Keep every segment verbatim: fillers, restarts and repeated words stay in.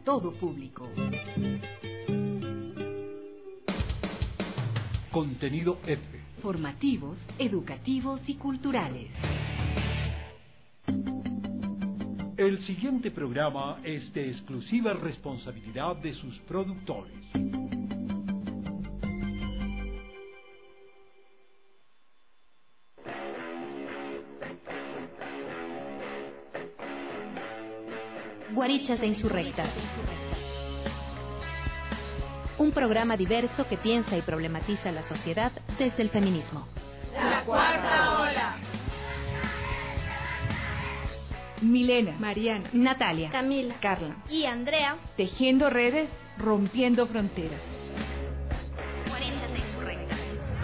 todo público. Contenido F. Formativos, educativos y culturales. El siguiente programa es de exclusiva responsabilidad de sus productores. Guarichas e Insurrectas. Un programa diverso que piensa y problematiza la sociedad desde el feminismo. La cuarta ola. Milena, Mariana, Natalia, Camila, Carla y Andrea. Tejiendo redes, rompiendo fronteras. Guarichas e Insurrectas.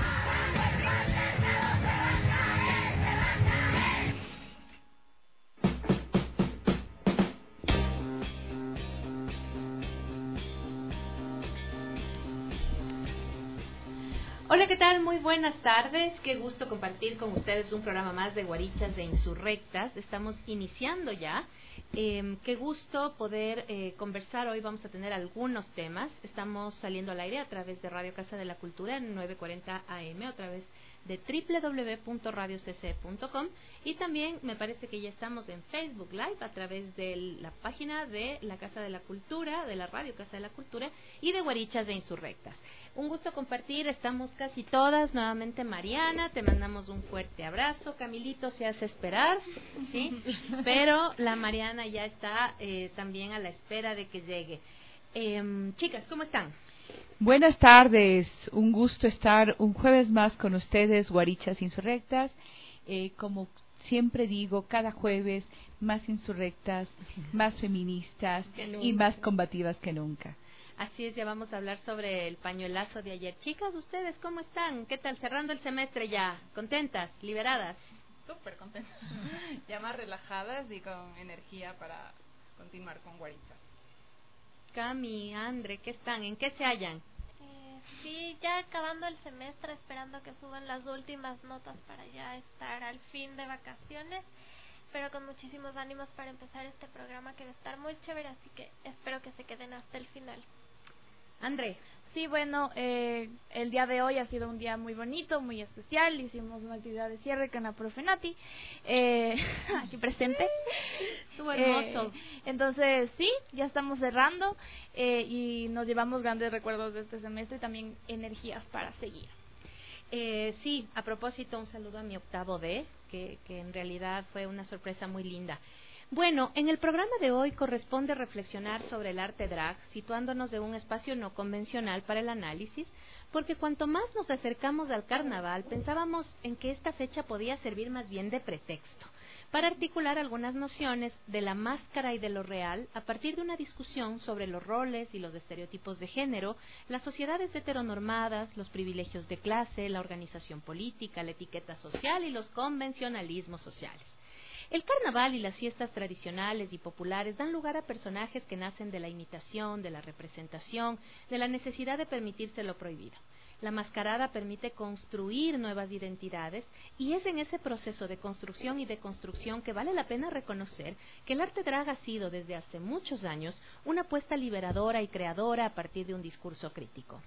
Hola, ¿qué tal? Muy buenas tardes. Qué gusto compartir con ustedes un programa más de Guarichas de Insurrectas. Estamos iniciando ya. Eh, qué gusto poder eh, conversar. Hoy vamos a tener algunos temas. Estamos saliendo al aire a través de Radio Casa de la Cultura en novecientos cuarenta A M, a través de doble u doble u doble u punto radio c c punto com, y también me parece que ya estamos en Facebook Live a través de la página de la Casa de la Cultura, de la Radio Casa de la Cultura y de Guarichas de Insurrectas. Un gusto compartir, estamos casi todas. Nuevamente Mariana, te mandamos un fuerte abrazo. Camilito se hace esperar, ¿sí? Pero la Mariana ya está eh, también a la espera de que llegue. Eh, chicas, ¿cómo están? Buenas tardes, un gusto estar un jueves más con ustedes, Guarichas Insurrectas. Eh, como siempre digo, cada jueves más insurrectas, más feministas y más combativas que nunca. Así es, ya vamos a hablar sobre el pañuelazo de ayer. Chicas, ¿ustedes cómo están? ¿Qué tal? Cerrando el semestre ya. ¿Contentas? ¿Liberadas? Súper contentas. Ya más relajadas y con energía para continuar con Guarichas. Cami, Andre, ¿qué están? ¿En qué se hallan? Eh, sí, ya acabando el semestre, esperando que suban las últimas notas para ya estar al fin de vacaciones, pero con muchísimos ánimos para empezar este programa que va a estar muy chévere, así que espero que se queden hasta el final. André. Sí, bueno, eh, el día de hoy ha sido un día muy bonito, muy especial. Hicimos una actividad de cierre con la profe Nati, eh, aquí presente. Estuvo hermoso. Eh, entonces, sí, ya estamos cerrando eh, y nos llevamos grandes recuerdos de este semestre y también energías para seguir. Eh, sí, a propósito, un saludo a mi octavo D, que, que en realidad fue una sorpresa muy linda. Bueno, en el programa de hoy corresponde reflexionar sobre el arte drag, situándonos en un espacio no convencional para el análisis, porque cuanto más nos acercamos al carnaval, pensábamos en que esta fecha podía servir más bien de pretexto, para articular algunas nociones de la máscara y de lo real a partir de una discusión sobre los roles y los estereotipos de género, las sociedades heteronormadas, los privilegios de clase, la organización política, la etiqueta social y los convencionalismos sociales. El carnaval y las fiestas tradicionales y populares dan lugar a personajes que nacen de la imitación, de la representación, de la necesidad de permitirse lo prohibido. La mascarada permite construir nuevas identidades y es en ese proceso de construcción y de construcción que vale la pena reconocer que el arte drag ha sido desde hace muchos años una apuesta liberadora y creadora a partir de un discurso crítico.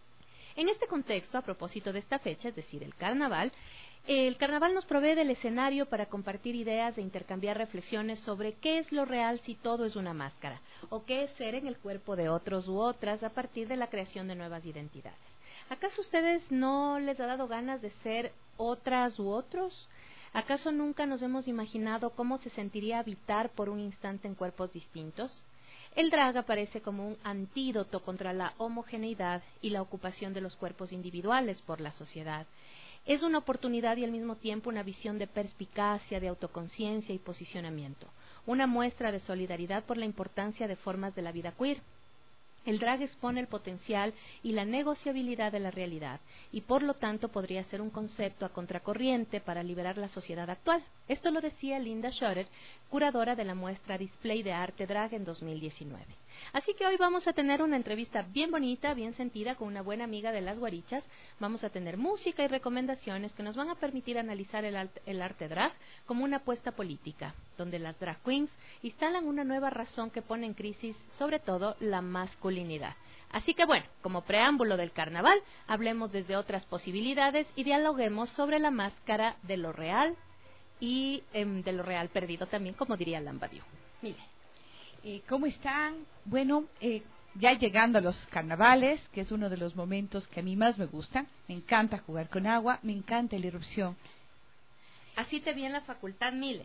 En este contexto, a propósito de esta fecha, es decir, el carnaval, el carnaval nos provee del escenario para compartir ideas e intercambiar reflexiones sobre qué es lo real si todo es una máscara, o qué es ser en el cuerpo de otros u otras a partir de la creación de nuevas identidades. ¿Acaso a ustedes no les ha dado ganas de ser otras u otros? ¿Acaso nunca nos hemos imaginado cómo se sentiría habitar por un instante en cuerpos distintos? El drag aparece como un antídoto contra la homogeneidad y la ocupación de los cuerpos individuales por la sociedad. Es una oportunidad y al mismo tiempo una visión de perspicacia, de autoconciencia y posicionamiento, una muestra de solidaridad por la importancia de formas de la vida queer. El drag expone el potencial y la negociabilidad de la realidad y por lo tanto podría ser un concepto a contracorriente para liberar la sociedad actual. Esto lo decía Linda Schotter, curadora de la muestra Display de Arte Drag en dos mil diecinueve. Así que hoy vamos a tener una entrevista bien bonita, bien sentida, con una buena amiga de las guarichas. Vamos a tener música y recomendaciones que nos van a permitir analizar el, alt- el arte drag como una apuesta política, donde las drag queens instalan una nueva razón que pone en crisis, sobre todo, la masculinidad. Así que bueno, como preámbulo del carnaval, hablemos desde otras posibilidades y dialoguemos sobre la máscara de lo real y eh, de lo real perdido también, como diría Lambadiou. Mire. Eh, ¿Cómo están? Bueno, eh, ya llegando a los carnavales, que es uno de los momentos que a mí más me gustan. Me encanta jugar con agua, me encanta la erupción. Así te vi en la facultad, Mile.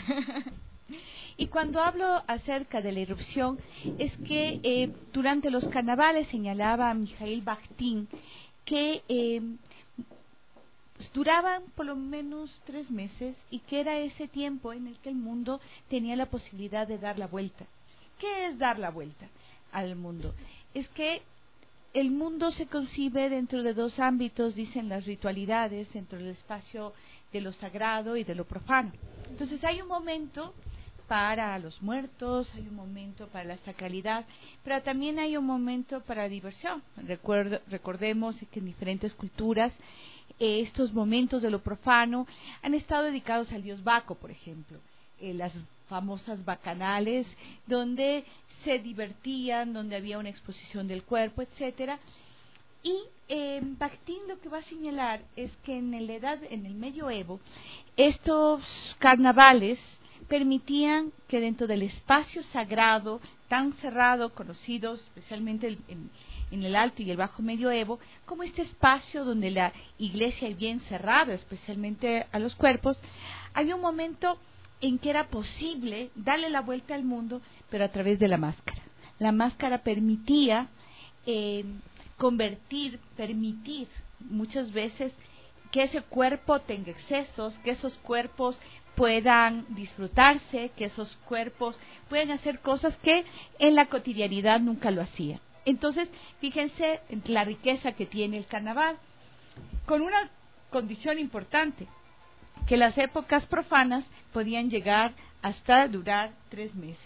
Y cuando hablo acerca de la erupción, es que eh, durante los carnavales señalaba a Mikhail Bakhtin que eh, pues, duraban por lo menos tres meses y que era ese tiempo en el que el mundo tenía la posibilidad de dar la vuelta. ¿Qué es dar la vuelta al mundo? Es que el mundo se concibe dentro de dos ámbitos, dicen las ritualidades, dentro del espacio de lo sagrado y de lo profano. Entonces hay un momento para los muertos, hay un momento para la sacralidad, pero también hay un momento para la diversión. Recuerdo, recordemos que en diferentes culturas eh, estos momentos de lo profano han estado dedicados al dios Baco, por ejemplo. Eh, las famosas bacanales, donde se divertían, donde había una exposición del cuerpo, etcétera. Y eh, Bakhtin lo que va a señalar es que en la edad, en el medioevo, estos carnavales permitían que dentro del espacio sagrado tan cerrado, conocido especialmente en, en el Alto y el Bajo Medioevo, como este espacio donde la iglesia es bien cerrada, especialmente a los cuerpos, había un momento en que era posible darle la vuelta al mundo, pero a través de la máscara. La máscara permitía eh, convertir, permitir muchas veces que ese cuerpo tenga excesos, que esos cuerpos puedan disfrutarse, que esos cuerpos puedan hacer cosas que en la cotidianidad nunca lo hacían. Entonces, fíjense en la riqueza que tiene el carnaval, con una condición importante, que las épocas profanas podían llegar hasta durar tres meses.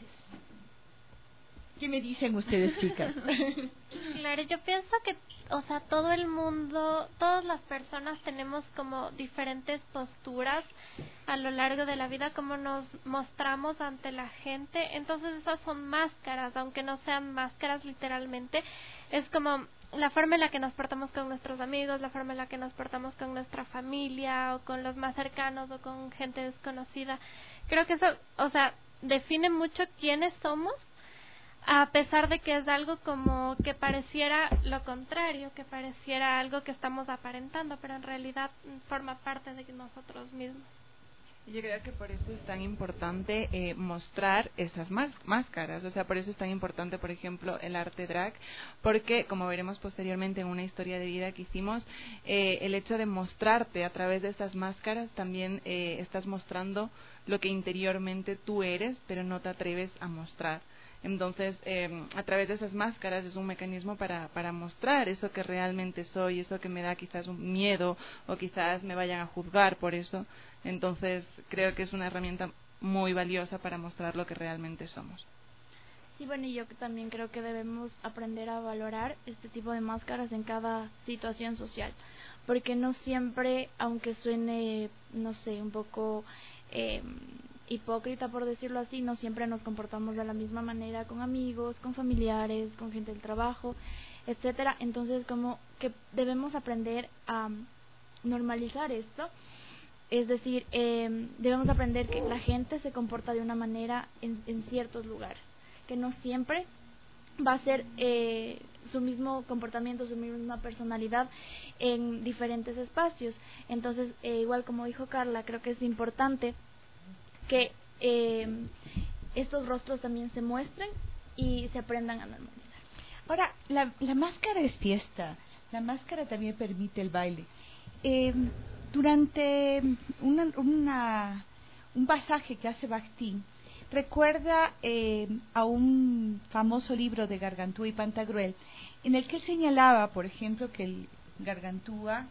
¿Qué me dicen ustedes, chicas? Claro, yo pienso que, o sea, todo el mundo, todas las personas tenemos como diferentes posturas a lo largo de la vida, como nos mostramos ante la gente. Entonces esas son máscaras, aunque no sean máscaras literalmente, es como la forma en la que nos portamos con nuestros amigos, la forma en la que nos portamos con nuestra familia o con los más cercanos o con gente desconocida. Creo que eso, o sea, define mucho quiénes somos, a pesar de que es algo como que pareciera lo contrario, que pareciera algo que estamos aparentando, pero en realidad forma parte de nosotros mismos. Yo creo que por eso es tan importante eh, mostrar esas más, máscaras, o sea, por eso es tan importante, por ejemplo, el arte drag, porque, como veremos posteriormente en una historia de vida que hicimos, eh, el hecho de mostrarte a través de estas máscaras también eh, estás mostrando lo que interiormente tú eres, pero no te atreves a mostrar. Entonces, eh, a través de esas máscaras es un mecanismo para, para mostrar eso que realmente soy, eso que me da quizás un miedo o quizás me vayan a juzgar por eso. Entonces, creo que es una herramienta muy valiosa para mostrar lo que realmente somos. Sí, bueno, y yo también creo que debemos aprender a valorar este tipo de máscaras en cada situación social, porque no siempre, aunque suene, no sé, un poco eh, hipócrita por decirlo así, no siempre nos comportamos de la misma manera con amigos, con familiares, con gente del trabajo, etcétera. Entonces, como que debemos aprender a normalizar esto. Es decir, eh, debemos aprender que la gente se comporta de una manera en, en ciertos lugares, que no siempre va a ser eh, su mismo comportamiento, su misma personalidad en diferentes espacios. Entonces, eh, igual como dijo Carla, creo que es importante que eh, estos rostros también se muestren y se aprendan a normalizar. Ahora, la, la máscara es fiesta, la máscara también permite el baile. Eh, Durante una, una, un pasaje que hace Bakhtin, recuerda eh, a un famoso libro de Gargantúa y Pantagruel, en el que él señalaba, por ejemplo, que el Gargantúa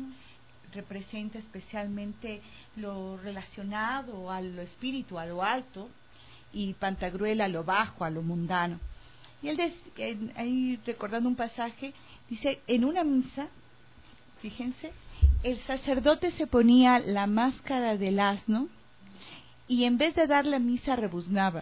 representa especialmente lo relacionado a lo espíritu, a lo alto, y Pantagruel a lo bajo, a lo mundano. Y él, des, en, ahí recordando un pasaje, dice, en una misa, fíjense, el sacerdote se ponía la máscara del asno y en vez de dar la misa rebuznaba.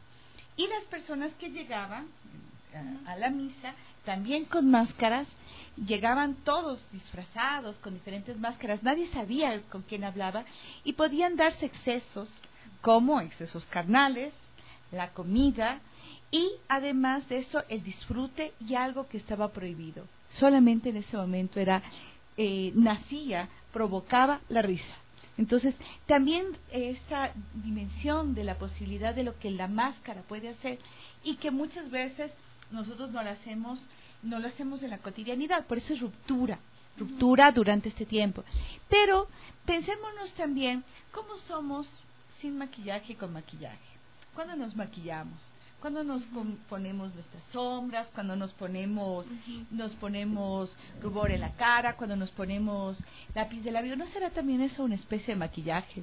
Y las personas que llegaban a, a la misa, también con máscaras, llegaban todos disfrazados, con diferentes máscaras, nadie sabía con quién hablaba, y podían darse excesos, como excesos carnales, la comida, y además de eso, el disfrute y algo que estaba prohibido. Solamente en ese momento era, eh, nacía, provocaba la risa. Entonces, también esa dimensión de la posibilidad de lo que la máscara puede hacer, y que muchas veces nosotros no la hacemos, no lo hacemos en la cotidianidad, por eso es ruptura, ruptura durante este tiempo. Pero pensémonos también cómo somos sin maquillaje y con maquillaje. ¿Cuándo nos maquillamos? Cuando nos ponemos nuestras sombras, cuando nos ponemos uh-huh. nos ponemos rubor en la cara, cuando nos ponemos lápiz de labio, ¿no será también eso una especie de maquillaje?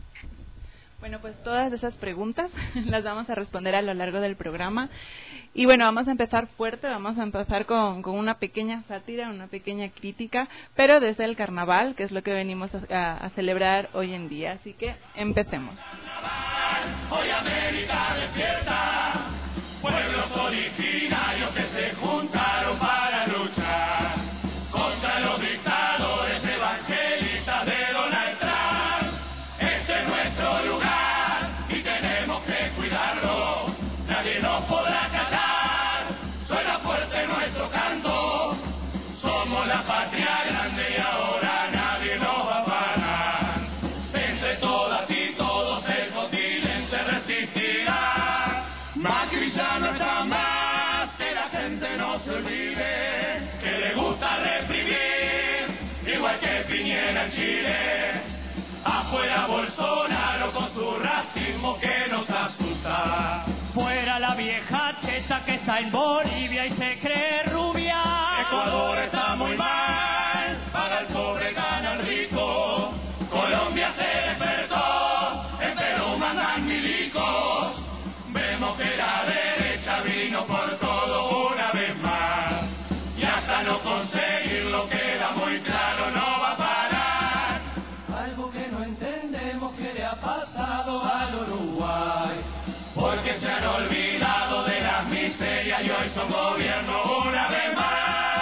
Bueno, pues todas esas preguntas las vamos a responder a lo largo del programa. Y bueno, vamos a empezar fuerte, vamos a empezar con, con una pequeña sátira, una pequeña crítica, pero desde el carnaval, que es lo que venimos a, a, a celebrar hoy en día. Así que empecemos. Hoy América despierta, pueblos originarios que se juntaron para luchar contra los dictadores evangelistas de Donald Trump. Este es nuestro lugar y tenemos que cuidarlo, nadie nos podrá callar, suena fuerte nuestro canto, somos la patria grande y ahora nadie nos va a parar. Entre todas y todos el continente resistirá, Macri ya no está más, que la gente no se olvide, que le gusta reprimir, igual que Piñera en Chile. Afuera Bolsonaro con su racismo que nos asusta. Fuera la vieja cheta que está en Bolivia y se cree rubia. Ecuador está muy mal, paga el pobre, gana el rico. Colombia se despertó, en Perú mandan milicos. Vemos que la derecha vino por todo una vez más. Y hasta no conseguirlo queda muy claro, no va a parar. Algo que no entendemos que le ha pasado al Uruguay, porque se han olvidado de las miserias y hoy son gobierno una vez más.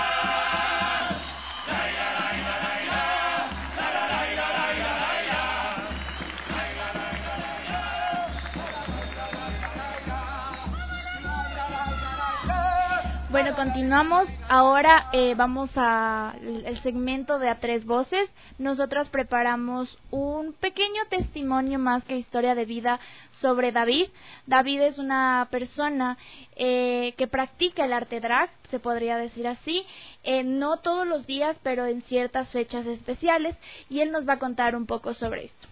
Bueno, continuamos. Ahora eh, vamos a el segmento de A Tres Voces. Nosotros preparamos un pequeño testimonio más que historia de vida sobre David. David es una persona eh, que practica el arte drag, se podría decir así, eh, no todos los días, pero en ciertas fechas especiales, y él nos va a contar un poco sobre esto.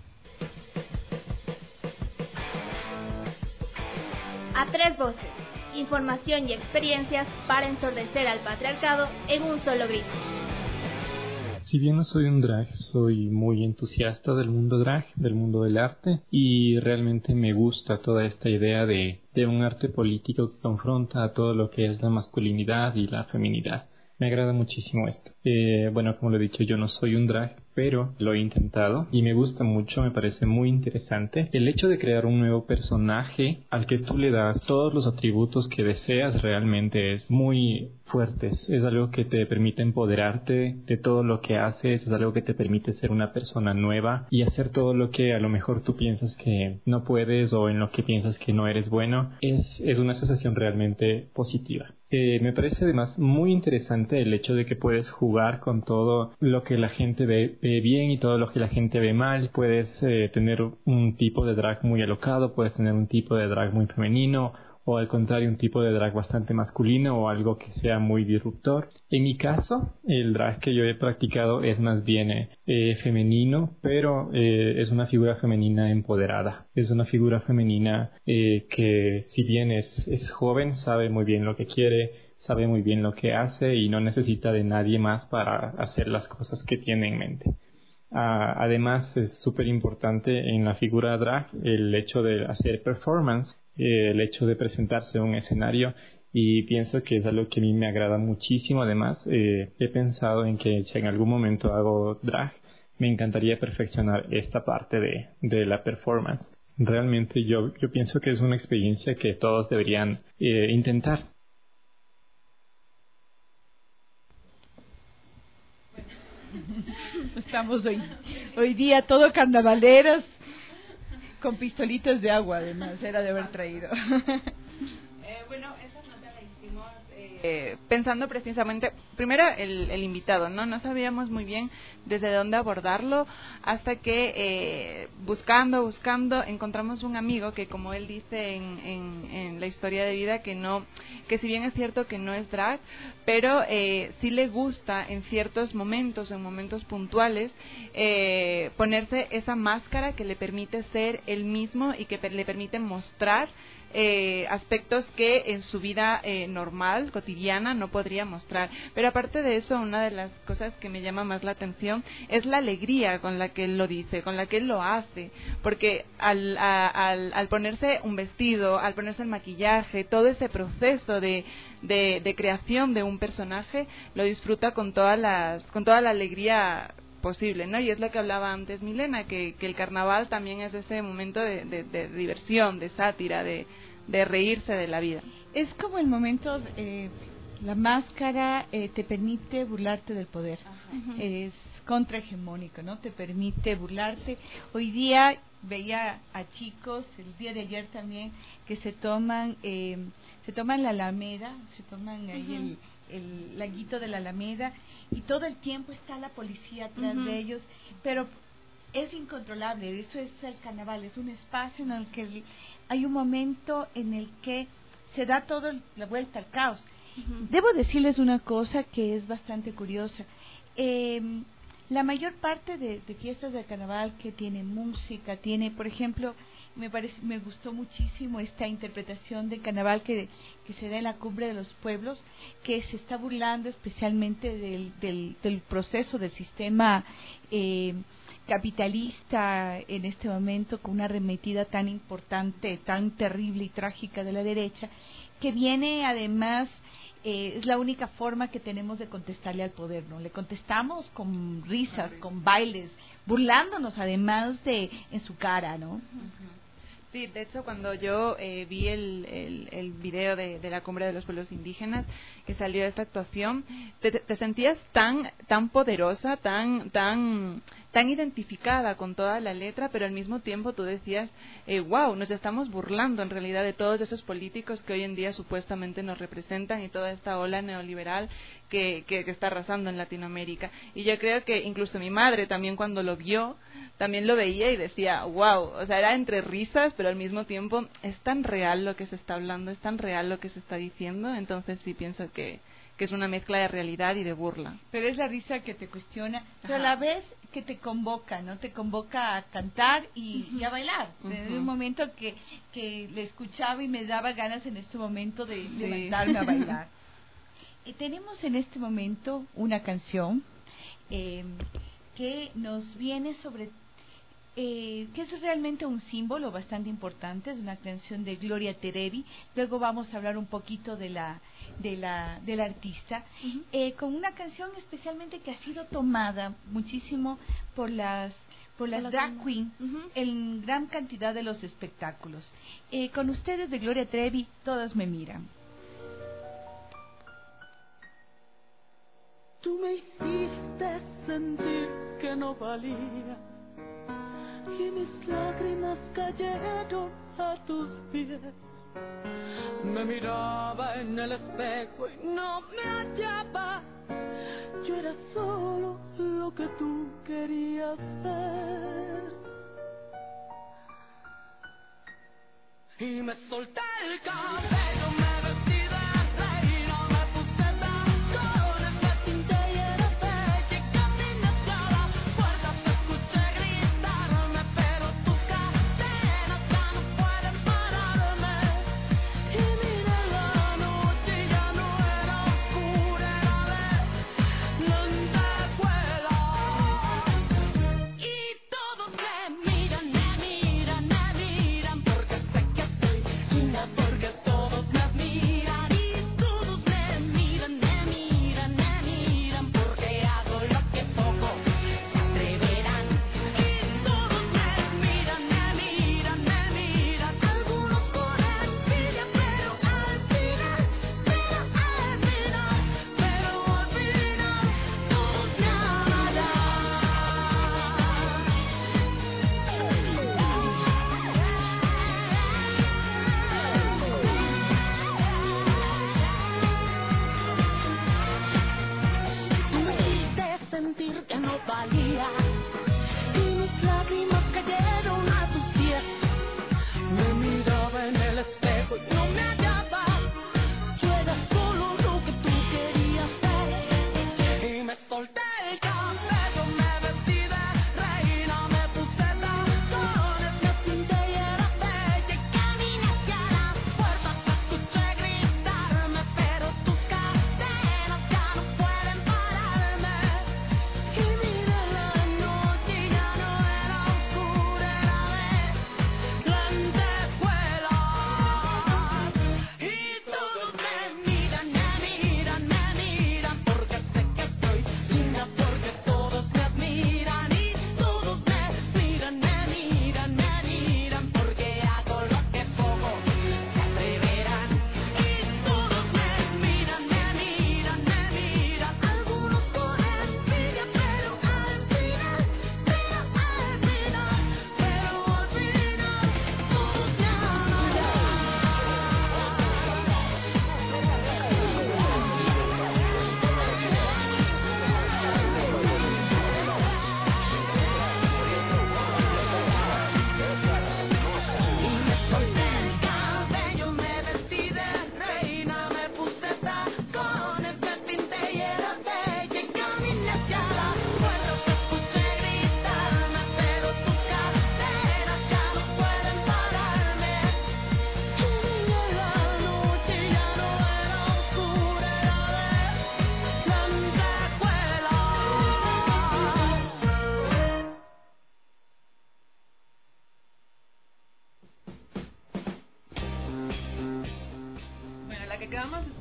A Tres Voces. Información y experiencias para ensordecer al patriarcado en un solo grito. Si bien no soy un drag, soy muy entusiasta del mundo drag, del mundo del arte, y realmente me gusta toda esta idea de, de un arte político que confronta a todo lo que es la masculinidad y la feminidad. Me agrada muchísimo esto. Eh, bueno, como lo he dicho, yo no soy un drag, pero lo he intentado y me gusta mucho, me parece muy interesante. El hecho de crear un nuevo personaje al que tú le das todos los atributos que deseas realmente es muy fuerte. Es algo que te permite empoderarte de todo lo que haces, es algo que te permite ser una persona nueva y hacer todo lo que a lo mejor tú piensas que no puedes o en lo que piensas que no eres bueno. Es, es una sensación realmente positiva. Eh, me parece además muy interesante el hecho de que puedes jugar con todo lo que la gente ve, ve bien y todo lo que la gente ve mal. Puedes eh, tener un tipo de drag muy alocado, puedes tener un tipo de drag muy femenino, o al contrario un tipo de drag bastante masculino o algo que sea muy disruptor. En mi caso, el drag que yo he practicado es más bien eh, femenino, pero eh, es una figura femenina empoderada. Es una figura femenina eh, que si bien es, es joven, sabe muy bien lo que quiere, sabe muy bien lo que hace y no necesita de nadie más para hacer las cosas que tiene en mente. Uh, además es súper importante en la figura drag el hecho de hacer performance, eh, el hecho de presentarse en un escenario y pienso que es algo que a mí me agrada muchísimo. Además, eh, he pensado en que si en algún momento hago drag, me encantaría perfeccionar esta parte de, de la performance. Realmente yo, yo pienso que es una experiencia que todos deberían eh, intentar. Estamos hoy, hoy día todo carnavaleros, con pistolitas de agua, además, era de haber traído. Eh, bueno, esa nota la hicimos eh, pensando precisamente, primero el, el invitado, ¿no? No sabíamos muy bien desde dónde abordarlo, hasta que eh, buscando, buscando, encontramos un amigo que, como él dice en, en, en la historia de vida, que no, que si bien es cierto que no es drag, pero eh, sí le gusta en ciertos momentos, en momentos puntuales, eh, ponerse esa máscara que le permite ser él mismo y que per- le permite mostrar Eh, aspectos que en su vida eh, normal, cotidiana, no podría mostrar. Pero aparte de eso, una de las cosas que me llama más la atención es la alegría con la que él lo dice, con la que él lo hace, porque al, a, al, al ponerse un vestido, al ponerse el maquillaje, todo ese proceso de, de, de creación de un personaje, lo disfruta con todas las, con toda la alegría posible, ¿no? Y es lo que hablaba antes Milena, que, que el carnaval también es ese momento de, de, de diversión, de sátira, de, de reírse de la vida. Es como el momento, eh, la máscara eh, te permite burlarte del poder. Ajá. Es contrahegemónico, ¿no? Te permite burlarte. Hoy día veía a chicos, el día de ayer también, que se toman, eh, se toman la Alameda, se toman ahí uh-huh. el el laguito de la Alameda, y todo el tiempo está la policía atrás uh-huh. de ellos, pero es incontrolable. Eso es el carnaval, es un espacio en el que hay un momento en el que se da toda la vuelta al caos. Uh-huh. Debo decirles una cosa que es bastante curiosa. Eh, la mayor parte de, de fiestas de carnaval que tiene música, tiene, por ejemplo, me parece, me gustó muchísimo esta interpretación de carnaval que, que se da en la Cumbre de los Pueblos, que se está burlando especialmente del, del, del proceso del sistema eh, capitalista en este momento, con una arremetida tan importante, tan terrible y trágica de la derecha, que viene además, eh, es la única forma que tenemos de contestarle al poder, ¿no? Le contestamos con risas, con bailes, burlándonos además de en su cara, ¿no? Sí, de hecho, cuando yo eh, vi el, el, el video de, de la Cumbre de los Pueblos Indígenas, que salió de esta actuación, te, te sentías tan tan poderosa, tan tan tan identificada con toda la letra, pero al mismo tiempo tú decías, eh, wow, nos estamos burlando en realidad de todos esos políticos que hoy en día supuestamente nos representan y toda esta ola neoliberal que, que, que está arrasando en Latinoamérica. Y yo creo que incluso mi madre también, cuando lo vio, también lo veía y decía, wow, o sea, era entre risas, pero al mismo tiempo es tan real lo que se está hablando, es tan real lo que se está diciendo. Entonces sí pienso que, que es una mezcla de realidad y de burla. Pero es la risa que te cuestiona, pero a la vez que te convoca, ¿no? Te convoca a cantar y, uh-huh. y a bailar. Uh-huh. En un momento que, que le escuchaba y me daba ganas en este momento de sí. levantarme a bailar. Eh, tenemos en este momento una canción eh, que nos viene sobre Eh, que es realmente un símbolo bastante importante. Es una canción de Gloria Trevi. Luego vamos a hablar un poquito de la de la del artista, uh-huh. eh, con una canción especialmente que ha sido tomada muchísimo por las por las drag queen uh-huh. en gran cantidad de los espectáculos. Eh, con ustedes, de Gloria Trevi, Todos me miran. Tú me hiciste sentir que no valía, y mis lágrimas cayeron a tus pies. Me miraba en el espejo y no me hallaba. Yo era solo lo que tú querías ser. Y me solté el cabello, me vestí de reina, me puse tacones, me pinté y era bella, y caminé hacia la puerta, te escuché gritarme, pero tus cadenas ya no pueden pararme. Y miré la noche y ya no era oscura, era de lentejuela. Y todos me miran, me miran, me miran, porque sé que soy linda, porque todos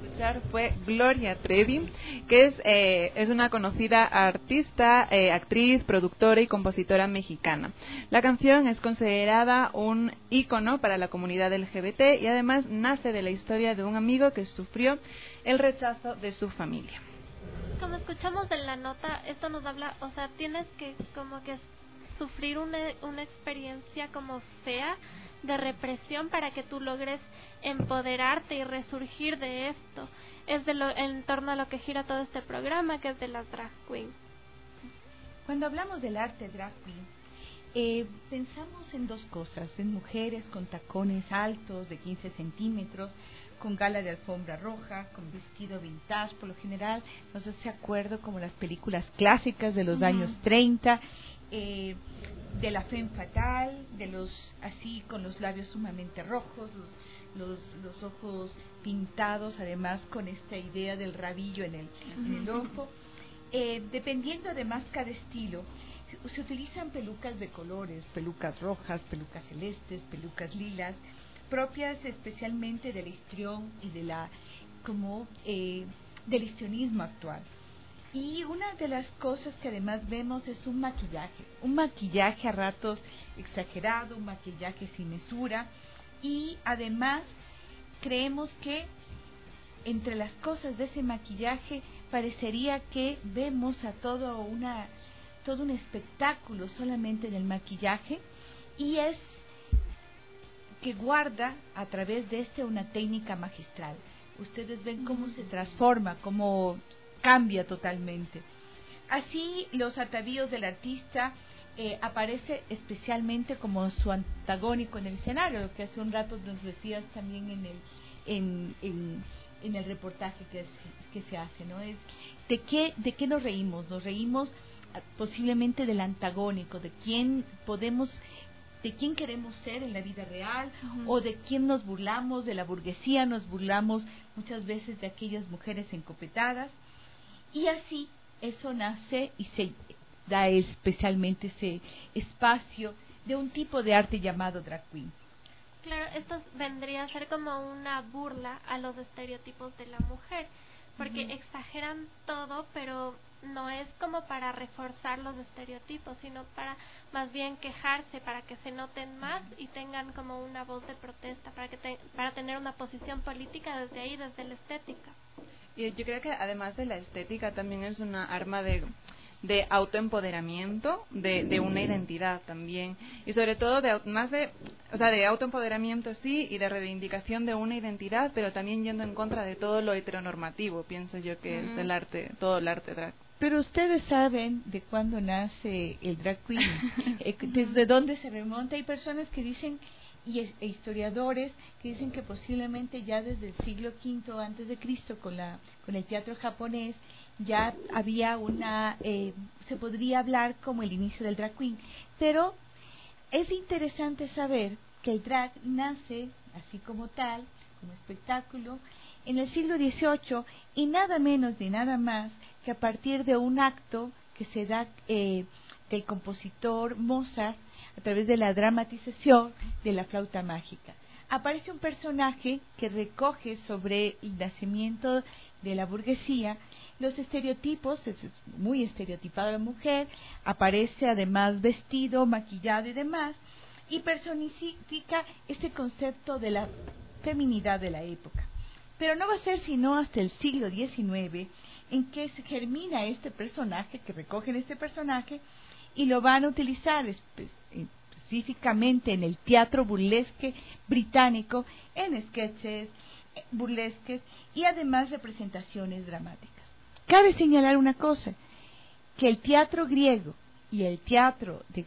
escuchar fue Gloria Trevi, que es, eh, es una conocida artista, eh, actriz, productora y compositora mexicana. La canción es considerada un ícono para la comunidad L G B T y además nace de la historia de un amigo que sufrió el rechazo de su familia. Como escuchamos en la nota, esto nos habla, o sea, tienes que como que sufrir una, una experiencia como fea de represión para que tú logres empoderarte y resurgir de esto. Es de lo, en torno a lo que gira todo este programa, que es de las drag queens. Cuando hablamos del arte drag queen, eh, pensamos en dos cosas, en mujeres con tacones altos de quince centímetros, con gala de alfombra roja, con vestido vintage, por lo general nos hace acuerdo como las películas clásicas de los uh-huh. años treinta, eh, de la femme fatale, de los así con los labios sumamente rojos, los, los, los ojos pintados, además con esta idea del rabillo en el, uh-huh. en el ojo. Eh, dependiendo además cada estilo, se utilizan pelucas de colores, pelucas rojas, pelucas celestes, pelucas lilas, propias especialmente del histrión y de la como eh, del histrionismo actual. Y una de las cosas que además vemos es un maquillaje, un maquillaje a ratos exagerado, un maquillaje sin mesura, y además creemos que entre las cosas de ese maquillaje parecería que vemos a todo una todo un espectáculo solamente en el maquillaje, y es que guarda a través de este una técnica magistral. Ustedes ven cómo se transforma, cómo cambia totalmente. Así los atavíos del artista eh, aparece especialmente como su antagónico en el escenario, lo que hace un rato nos decías también en el en, en, en el reportaje que, es, que se hace, ¿no? Es de qué de qué nos reímos, nos reímos posiblemente del antagónico, de quién podemos de quién queremos ser en la vida real, uh-huh. o de quién nos burlamos, de la burguesía, nos burlamos muchas veces de aquellas mujeres encopetadas, y así eso nace y se da especialmente ese espacio de un tipo de arte llamado drag queen. Claro, esto vendría a ser como una burla a los estereotipos de la mujer, porque uh-huh. exageran todo, pero no es como para reforzar los estereotipos, sino para más bien quejarse, para que se noten más y tengan como una voz de protesta, para que te, para tener una posición política desde ahí, desde la estética. Y yo creo que además de la estética también es una arma de de autoempoderamiento, de, de una identidad también, y sobre todo de más de, o sea, de autoempoderamiento sí, y de reivindicación de una identidad, pero también yendo en contra de todo lo heteronormativo, pienso yo que uh-huh. es el arte, todo el arte drag. Pero ustedes saben de cuándo nace el drag queen, desde dónde se remonta. Hay personas que dicen, y es, e historiadores que dicen que posiblemente ya desde el siglo quinto antes de Cristo, con la con el teatro japonés, ya había una, eh, se podría hablar como el inicio del drag queen. Pero es interesante saber que el drag nace así como tal, como espectáculo, en el siglo dieciocho, y nada menos ni nada más que a partir de un acto que se da eh, del compositor Mozart a través de la dramatización de la flauta mágica. Aparece un personaje que recoge sobre el nacimiento de la burguesía los estereotipos, es muy estereotipada la mujer, aparece además vestido, maquillado y demás, y personifica este concepto de la feminidad de la época. Pero no va a ser sino hasta el siglo diecinueve en que se germina este personaje, que recogen este personaje y lo van a utilizar específicamente en el teatro burlesque británico, en sketches burlesques y además representaciones dramáticas. Cabe señalar una cosa, que el teatro griego y el teatro de,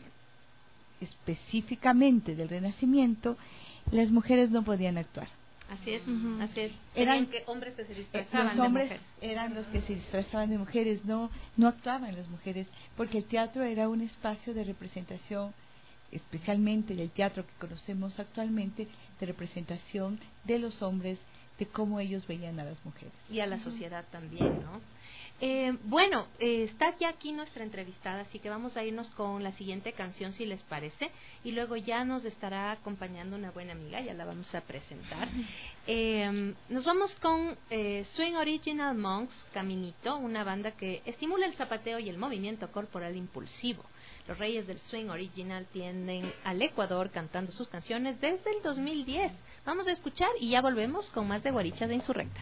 específicamente del Renacimiento, las mujeres no podían actuar. Así es, uh-huh. así es. Eran que hombres que se disfrazaban los hombres de mujeres. Eran los que se disfrazaban de mujeres, no no actuaban las mujeres, porque el teatro era un espacio de representación, especialmente el teatro que conocemos actualmente, de representación de los hombres, de cómo ellos veían a las mujeres. Y a la sociedad también, ¿no? Eh, bueno, eh, está ya aquí nuestra entrevistada, así que vamos a irnos con la siguiente canción, si les parece, y luego ya nos estará acompañando una buena amiga, ya la vamos a presentar. Eh, nos vamos con eh, Swing Original Monks, Caminito, una banda que estimula el zapateo y el movimiento corporal impulsivo. Los reyes del swing original tienden al Ecuador cantando sus canciones desde el dos mil diez. Vamos a escuchar y ya volvemos con más de Guarichas de Insurrectas.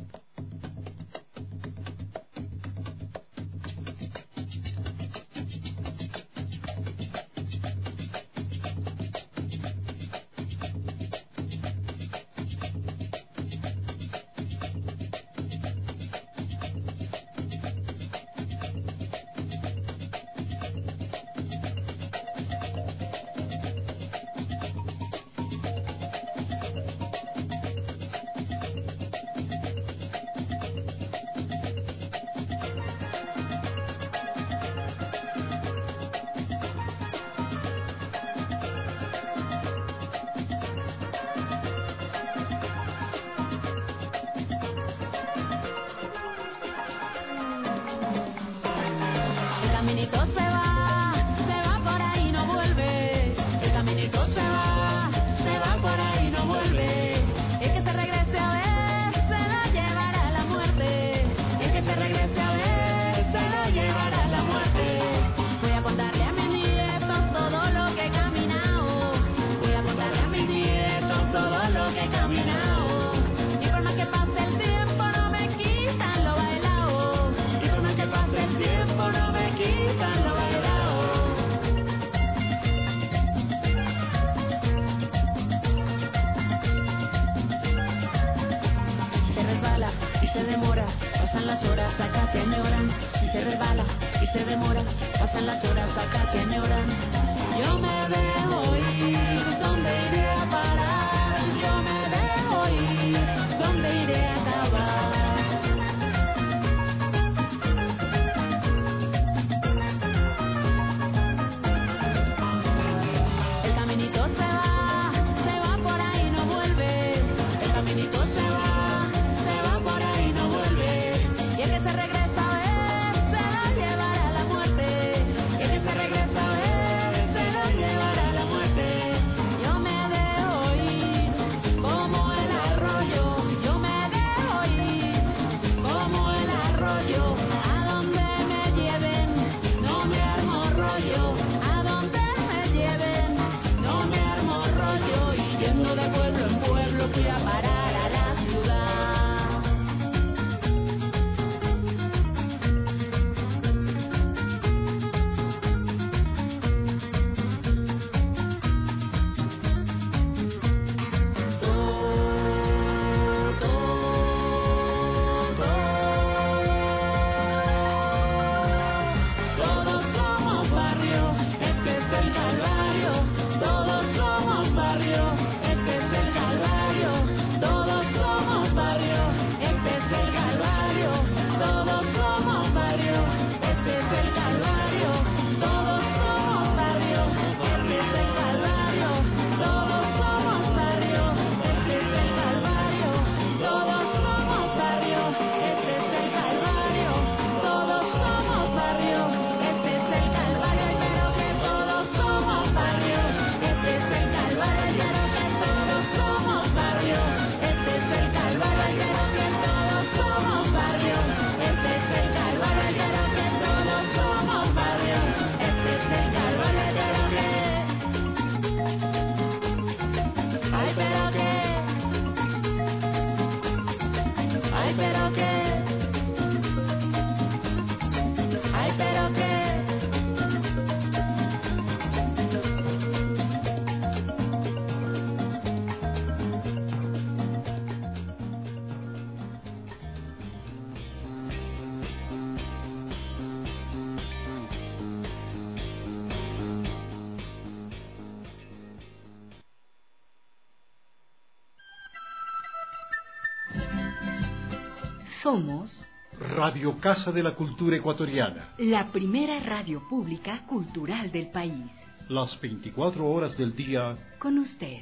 Somos Radio Casa de la Cultura Ecuatoriana, la primera radio pública cultural del país. Las veinticuatro horas del día con usted.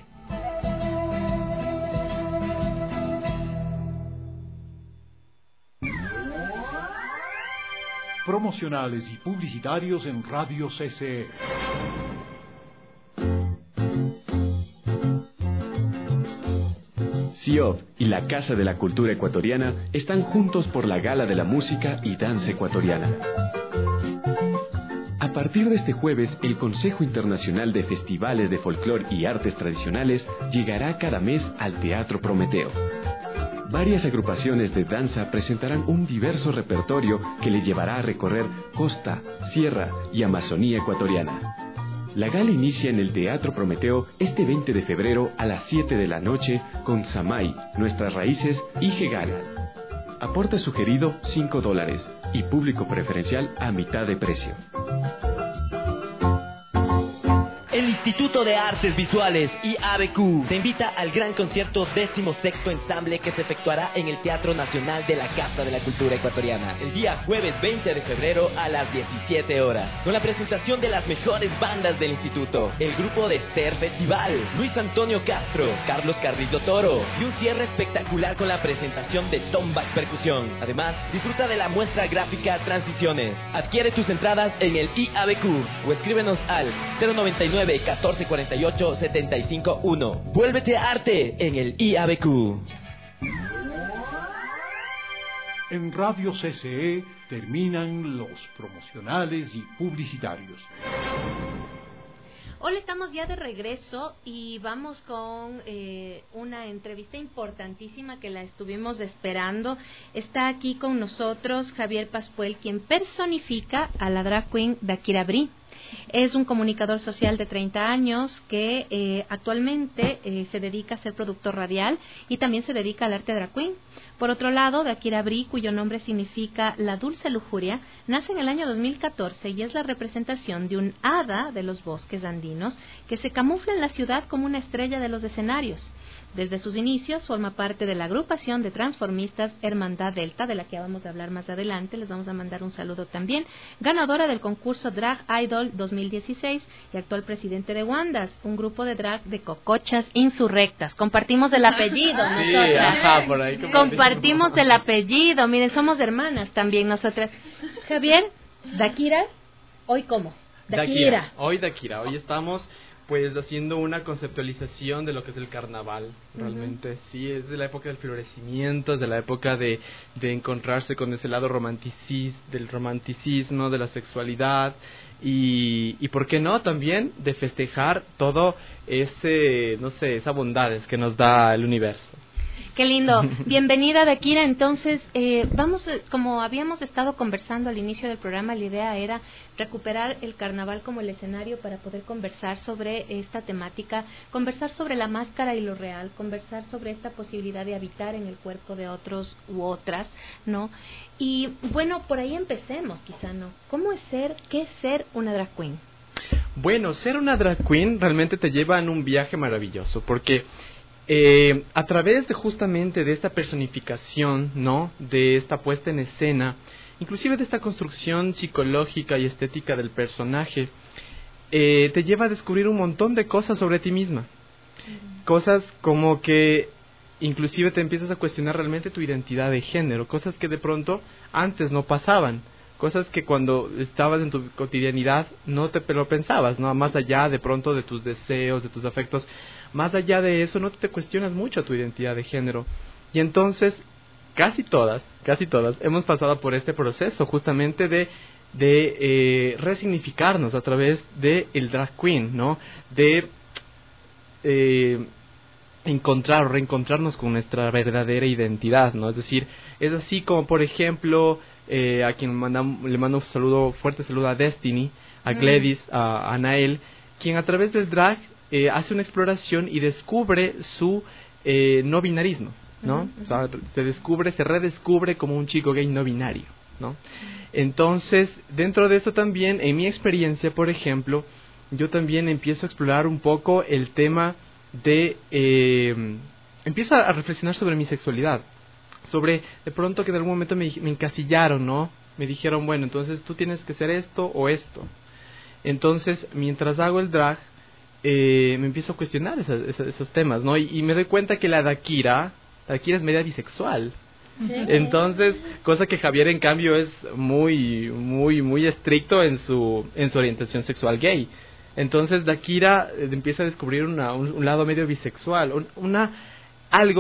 Promocionales y publicitarios en Radio C C E. C I O V y la Casa de la Cultura Ecuatoriana están juntos por la Gala de la Música y Danza Ecuatoriana. A partir de este jueves, el Consejo Internacional de Festivales de Folclor y Artes Tradicionales llegará cada mes al Teatro Prometeo. Varias agrupaciones de danza presentarán un diverso repertorio que le llevará a recorrer costa, sierra y Amazonía ecuatoriana. La gala inicia en el Teatro Prometeo este veinte de febrero a las siete de la noche con Samay, Nuestras Raíces y Gegala. Aporte sugerido cinco dólares y público preferencial a mitad de precio. El Instituto de Artes Visuales I A B Q te invita al gran concierto décimo sexto ensamble que se efectuará en el Teatro Nacional de la Casa de la Cultura Ecuatoriana el día jueves veinte de febrero a las diecisiete horas, con la presentación de las mejores bandas del instituto, el grupo de Ser Festival, Luis Antonio Castro, Carlos Carrillo Toro y un cierre espectacular con la presentación de Tomback Percusión. Además, disfruta de la muestra gráfica Transiciones. Adquiere tus entradas en el I A B Q o escríbenos al cero noventa y nueve catorce cuarenta y ocho setenta y cinco uno. Vuélvete a arte en el I A B Q. En Radio C C E terminan los promocionales y publicitarios. Hola, estamos ya de regreso y vamos con eh, una entrevista importantísima que la estuvimos esperando. Está aquí con nosotros Javier Pascuel, quien personifica a la drag queen Dakira Brie. Es un comunicador social de treinta años que eh, actualmente eh, se dedica a ser productor radial y también se dedica al arte drag queen. Por otro lado, Dakira Brie, cuyo nombre significa la dulce lujuria, nace en el año dos mil catorce y es la representación de un hada de los bosques andinos que se camufla en la ciudad como una estrella de los escenarios. Desde sus inicios forma parte de la agrupación de transformistas Hermandad Delta, de la que vamos a hablar más adelante. Les vamos a mandar un saludo también. Ganadora del concurso Drag Idol dos mil dieciséis y actual presidente de Wandas, un grupo de drag de cocochas insurrectas. Compartimos el apellido, Sí, nosotras. ajá, por ahí Compartimos el apellido. Miren, somos hermanas también nosotras. Javier, Dakira, ¿hoy cómo? Dakira. Hoy Dakira, hoy estamos pues haciendo una conceptualización de lo que es el carnaval, realmente. Uh-huh. Sí, es de la época del florecimiento, es de la época de, de encontrarse con ese lado romanticis, del romanticismo, de la sexualidad y, y por qué no también de festejar todo ese, no sé, esas bondades que nos da el universo. Qué lindo. Bienvenida, Dakira. Entonces, eh, vamos, como habíamos estado conversando al inicio del programa, la idea era recuperar el carnaval como el escenario para poder conversar sobre esta temática, conversar sobre la máscara y lo real, conversar sobre esta posibilidad de habitar en el cuerpo de otros u otras, ¿no? Y bueno, por ahí empecemos, quizá, ¿no? ¿Cómo es ser, qué es ser una drag queen? Bueno, ser una drag queen realmente te lleva en un viaje maravilloso, porque Eh, a través de justamente de esta personificación, ¿no? De esta puesta en escena, inclusive de esta construcción psicológica y estética del personaje, eh, te lleva a descubrir un montón de cosas sobre ti misma. Uh-huh. Cosas como que inclusive te empiezas a cuestionar realmente tu identidad de género, cosas que de pronto antes no pasaban. Cosas que cuando estabas en tu cotidianidad no te lo pensabas, ¿no? Más allá de pronto de tus deseos, de tus afectos, más allá de eso no te cuestionas mucho tu identidad de género. Y entonces, casi todas, casi todas, hemos pasado por este proceso justamente de, de eh, resignificarnos a través de el drag queen, ¿no? De eh, encontrar o reencontrarnos con nuestra verdadera identidad, ¿no? Es decir, es así como, por ejemplo, eh, a quien mandam, le mando un saludo, fuerte saludo a Destiny, a Gladys, a, a Nael, quien a través del drag eh, hace una exploración y descubre su eh, no binarismo, ¿no? Uh-huh. O sea, se descubre, se redescubre como un chico gay no binario, ¿no? Uh-huh. Entonces, dentro de eso también, en mi experiencia, por ejemplo, yo también empiezo a explorar un poco el tema de... Eh, empiezo a reflexionar sobre mi sexualidad, sobre de pronto que en algún momento me, me encasillaron, ¿no? Me dijeron, bueno, entonces tú tienes que ser esto o esto. Entonces, mientras hago el drag, eh, me empiezo a cuestionar esos, esos, esos temas, ¿no? Y, y me doy cuenta que la Dakira, la Dakira es media bisexual. ¿Sí? Entonces, cosa que Javier en cambio es muy, muy, muy estricto en su, en su orientación sexual gay. Entonces Dakira eh, empieza a descubrir una, un, un lado medio bisexual, un, una, algo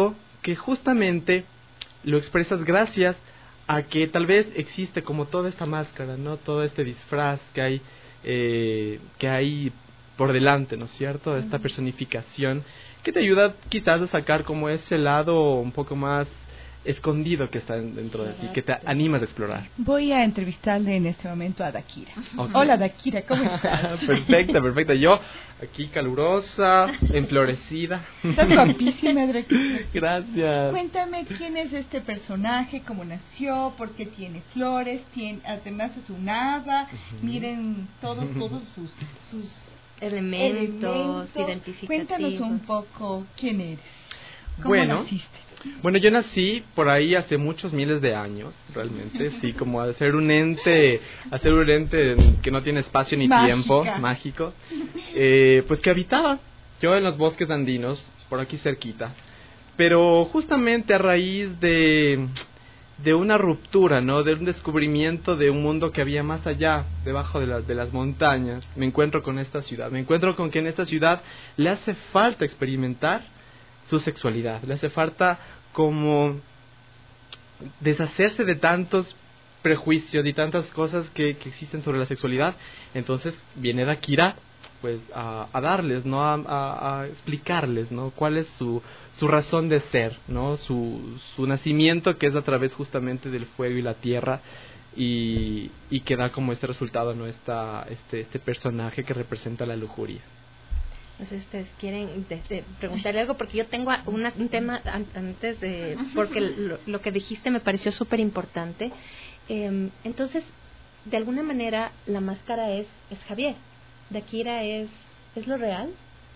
que justamente lo expresas gracias a que tal vez existe como toda esta máscara, ¿no? Todo este disfraz que hay, eh, que hay por delante, ¿no es cierto? Esta personificación que te ayuda quizás a sacar como ese lado un poco más escondido que está dentro de ti, que te animas a explorar. Voy a entrevistarle en este momento a Dakira. Okay. Hola Dakira, ¿cómo estás? Perfecta, perfecta. Yo aquí calurosa, enflorecida. Estás guapísima, Dakira. Gracias. Cuéntame quién es este personaje, cómo nació, por qué tiene flores, tiene, además es un hada. Uh-huh. Miren todos, todos sus, sus elementos, elementos identificativos. Cuéntanos un poco quién eres. ¿Cómo bueno, naciste? Bueno, yo nací por ahí hace muchos miles de años, realmente, sí, como a ser un ente, a ser un ente que no tiene espacio ni Mágica. tiempo, mágico, eh, pues que habitaba yo en los bosques andinos, por aquí cerquita, pero justamente a raíz de, de una ruptura, ¿no? De un descubrimiento de un mundo que había más allá, debajo de las, de las montañas, me encuentro con esta ciudad, me encuentro con que en esta ciudad le hace falta experimentar su sexualidad, le hace falta como deshacerse de tantos prejuicios y tantas cosas que, que existen sobre la sexualidad. Entonces viene Dakira pues a, a darles, no a, a, a explicarles, no cuál es su su razón de ser, no su su nacimiento, que es a través justamente del fuego y la tierra, y, y que da como este resultado, no esta este este personaje que representa la lujuria. No sé si ustedes quieren de, de preguntarle algo, porque yo tengo una, un tema an, antes de, porque lo, lo que dijiste me pareció súper importante. Eh, entonces, de alguna manera, la máscara es, es Javier. Dakira es, ¿es lo real?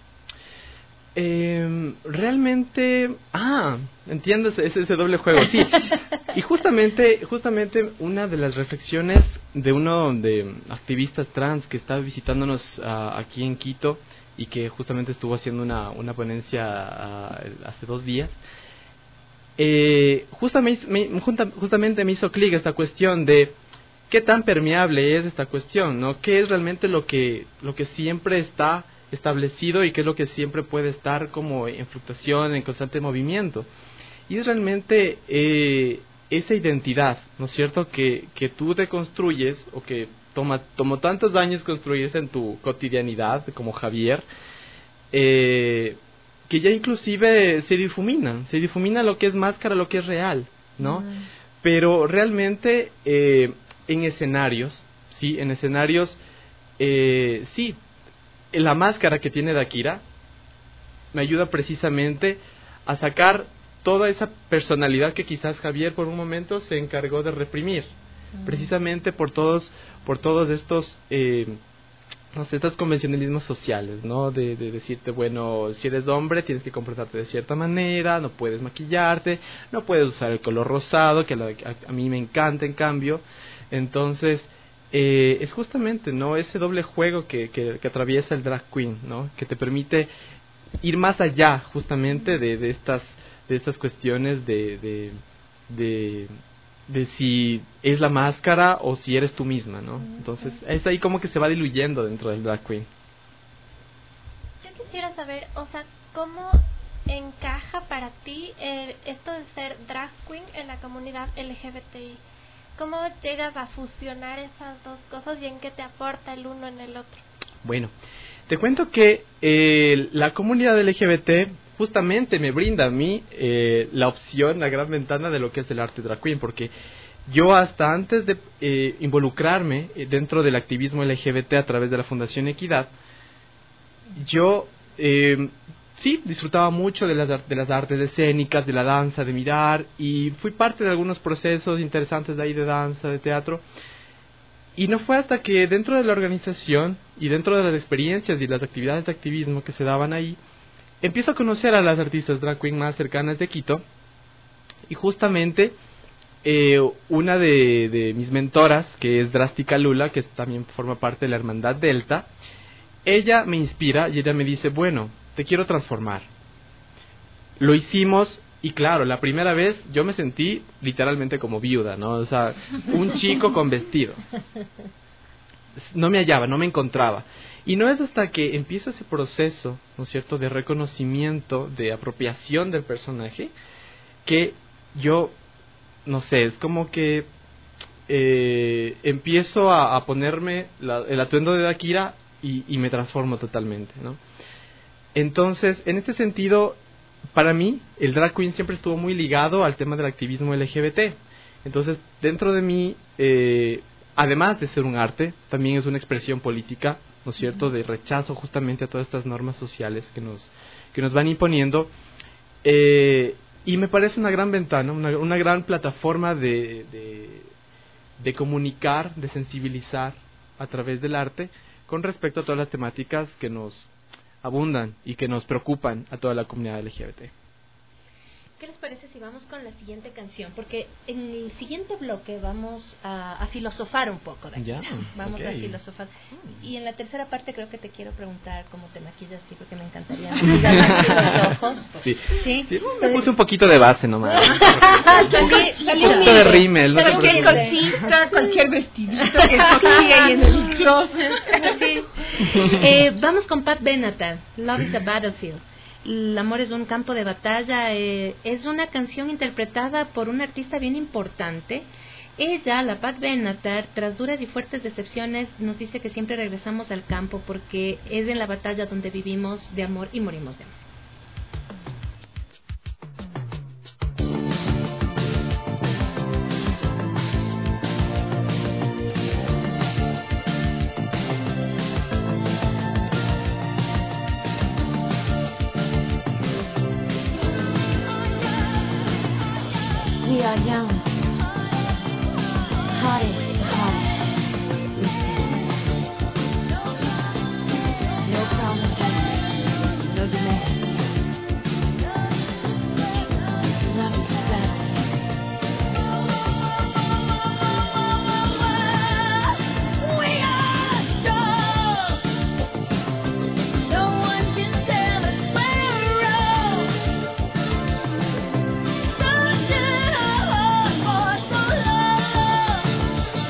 Eh, realmente, ah, entiendo ese, ese doble juego, sí. Y justamente, justamente una de las reflexiones de uno de activistas trans que está visitándonos uh, aquí en Quito, y que justamente estuvo haciendo una, una ponencia uh, hace dos días, eh, justamente, me, justamente me hizo clic esta cuestión de qué tan permeable es esta cuestión, ¿no? ¿Qué es realmente lo que, lo que siempre está establecido y qué es lo que siempre puede estar como en fluctuación, en constante movimiento? Y es realmente eh, esa identidad, ¿no es cierto?, que, que tú te construyes, o que toma tomó tantos años construirse en tu cotidianidad, como Javier, eh, que ya inclusive se difumina, se difumina lo que es máscara, lo que es real, ¿no? Mm. Pero realmente eh, en escenarios, sí, en escenarios, eh, sí, la máscara que tiene Dakira me ayuda precisamente a sacar toda esa personalidad que quizás Javier por un momento se encargó de reprimir, mm. precisamente por todos por todos estos eh, no sé, estos convencionalismos sociales, ¿no? De, de decirte, bueno, si eres hombre tienes que comportarte de cierta manera, no puedes maquillarte, no puedes usar el color rosado, que a, a, a mí me encanta en cambio. Entonces eh, es justamente, ¿no?, ese doble juego que, que, que atraviesa el drag queen, ¿no?, que te permite ir más allá justamente de, de estas de estas cuestiones de de, de de si es la máscara o si eres tú misma, ¿no? Entonces es ahí como que se va diluyendo dentro del drag queen. Yo quisiera saber, o sea, ¿cómo encaja para ti eh, esto de ser drag queen en la comunidad L G B T I? ¿Cómo llegas a fusionar esas dos cosas y en qué te aporta el uno en el otro? Bueno, te cuento que eh, la comunidad L G B T justamente me brinda a mí eh, la opción, la gran ventana de lo que es el arte drag queen, porque yo hasta antes de eh, involucrarme dentro del activismo L G B T a través de la Fundación Equidad, yo eh, sí disfrutaba mucho de las, de las artes escénicas, de la danza, de mirar, y fui parte de algunos procesos interesantes de ahí de danza, de teatro. Y no fue hasta que dentro de la organización y dentro de las experiencias y las actividades de activismo que se daban ahí, empiezo a conocer a las artistas drag queen más cercanas de Quito, y justamente eh, una de, de mis mentoras, que es Drástica Lula, que también forma parte de la Hermandad Delta, ella me inspira y ella me dice, bueno, te quiero transformar. Lo hicimos, y claro, la primera vez yo me sentí literalmente como viuda, ¿no? O sea, un chico con vestido. No me hallaba, no me encontraba. Y no es hasta que empiezo ese proceso, ¿no es cierto?, de reconocimiento, de apropiación del personaje, que yo, no sé, es como que eh, empiezo a, a ponerme la, el atuendo de Akira y, y me transformo totalmente, ¿no? Entonces, en este sentido, para mí, el drag queen siempre estuvo muy ligado al tema del activismo L G B T. Entonces, dentro de mí, eh, además de ser un arte, también es una expresión política, ¿no es cierto?, de rechazo justamente a todas estas normas sociales que nos, que nos van imponiendo. Eh, y me parece una gran ventana, una, una gran plataforma de, de, de comunicar, de sensibilizar a través del arte con respecto a todas las temáticas que nos abundan y que nos preocupan a toda la comunidad L G B T. ¿Qué les parece si vamos con la siguiente canción? Porque en el siguiente bloque vamos a, a filosofar un poco de aquí. Ya, vamos okay. a filosofar. Y en la tercera parte creo que te quiero preguntar cómo te maquillas, sí, porque me encantaría maquillar los ojos. Sí. Sí. Sí, me puse un poquito de base nomás. un poquito de rímel. No cualquier cosita, cualquier vestidito que escogí ahí en el closet. Sí. Eh, vamos con Pat Benatar, Love is a Battlefield. El amor es un campo de batalla. Eh, es una canción interpretada por una artista bien importante. Ella, la Pat Benatar, tras duras y fuertes decepciones, nos dice que siempre regresamos al campo porque es en la batalla donde vivimos de amor y morimos de amor. We are young, hottest to hottest, no promises, no demands. Love is a we are strong. No one can tell us we're wrong. Sunshine.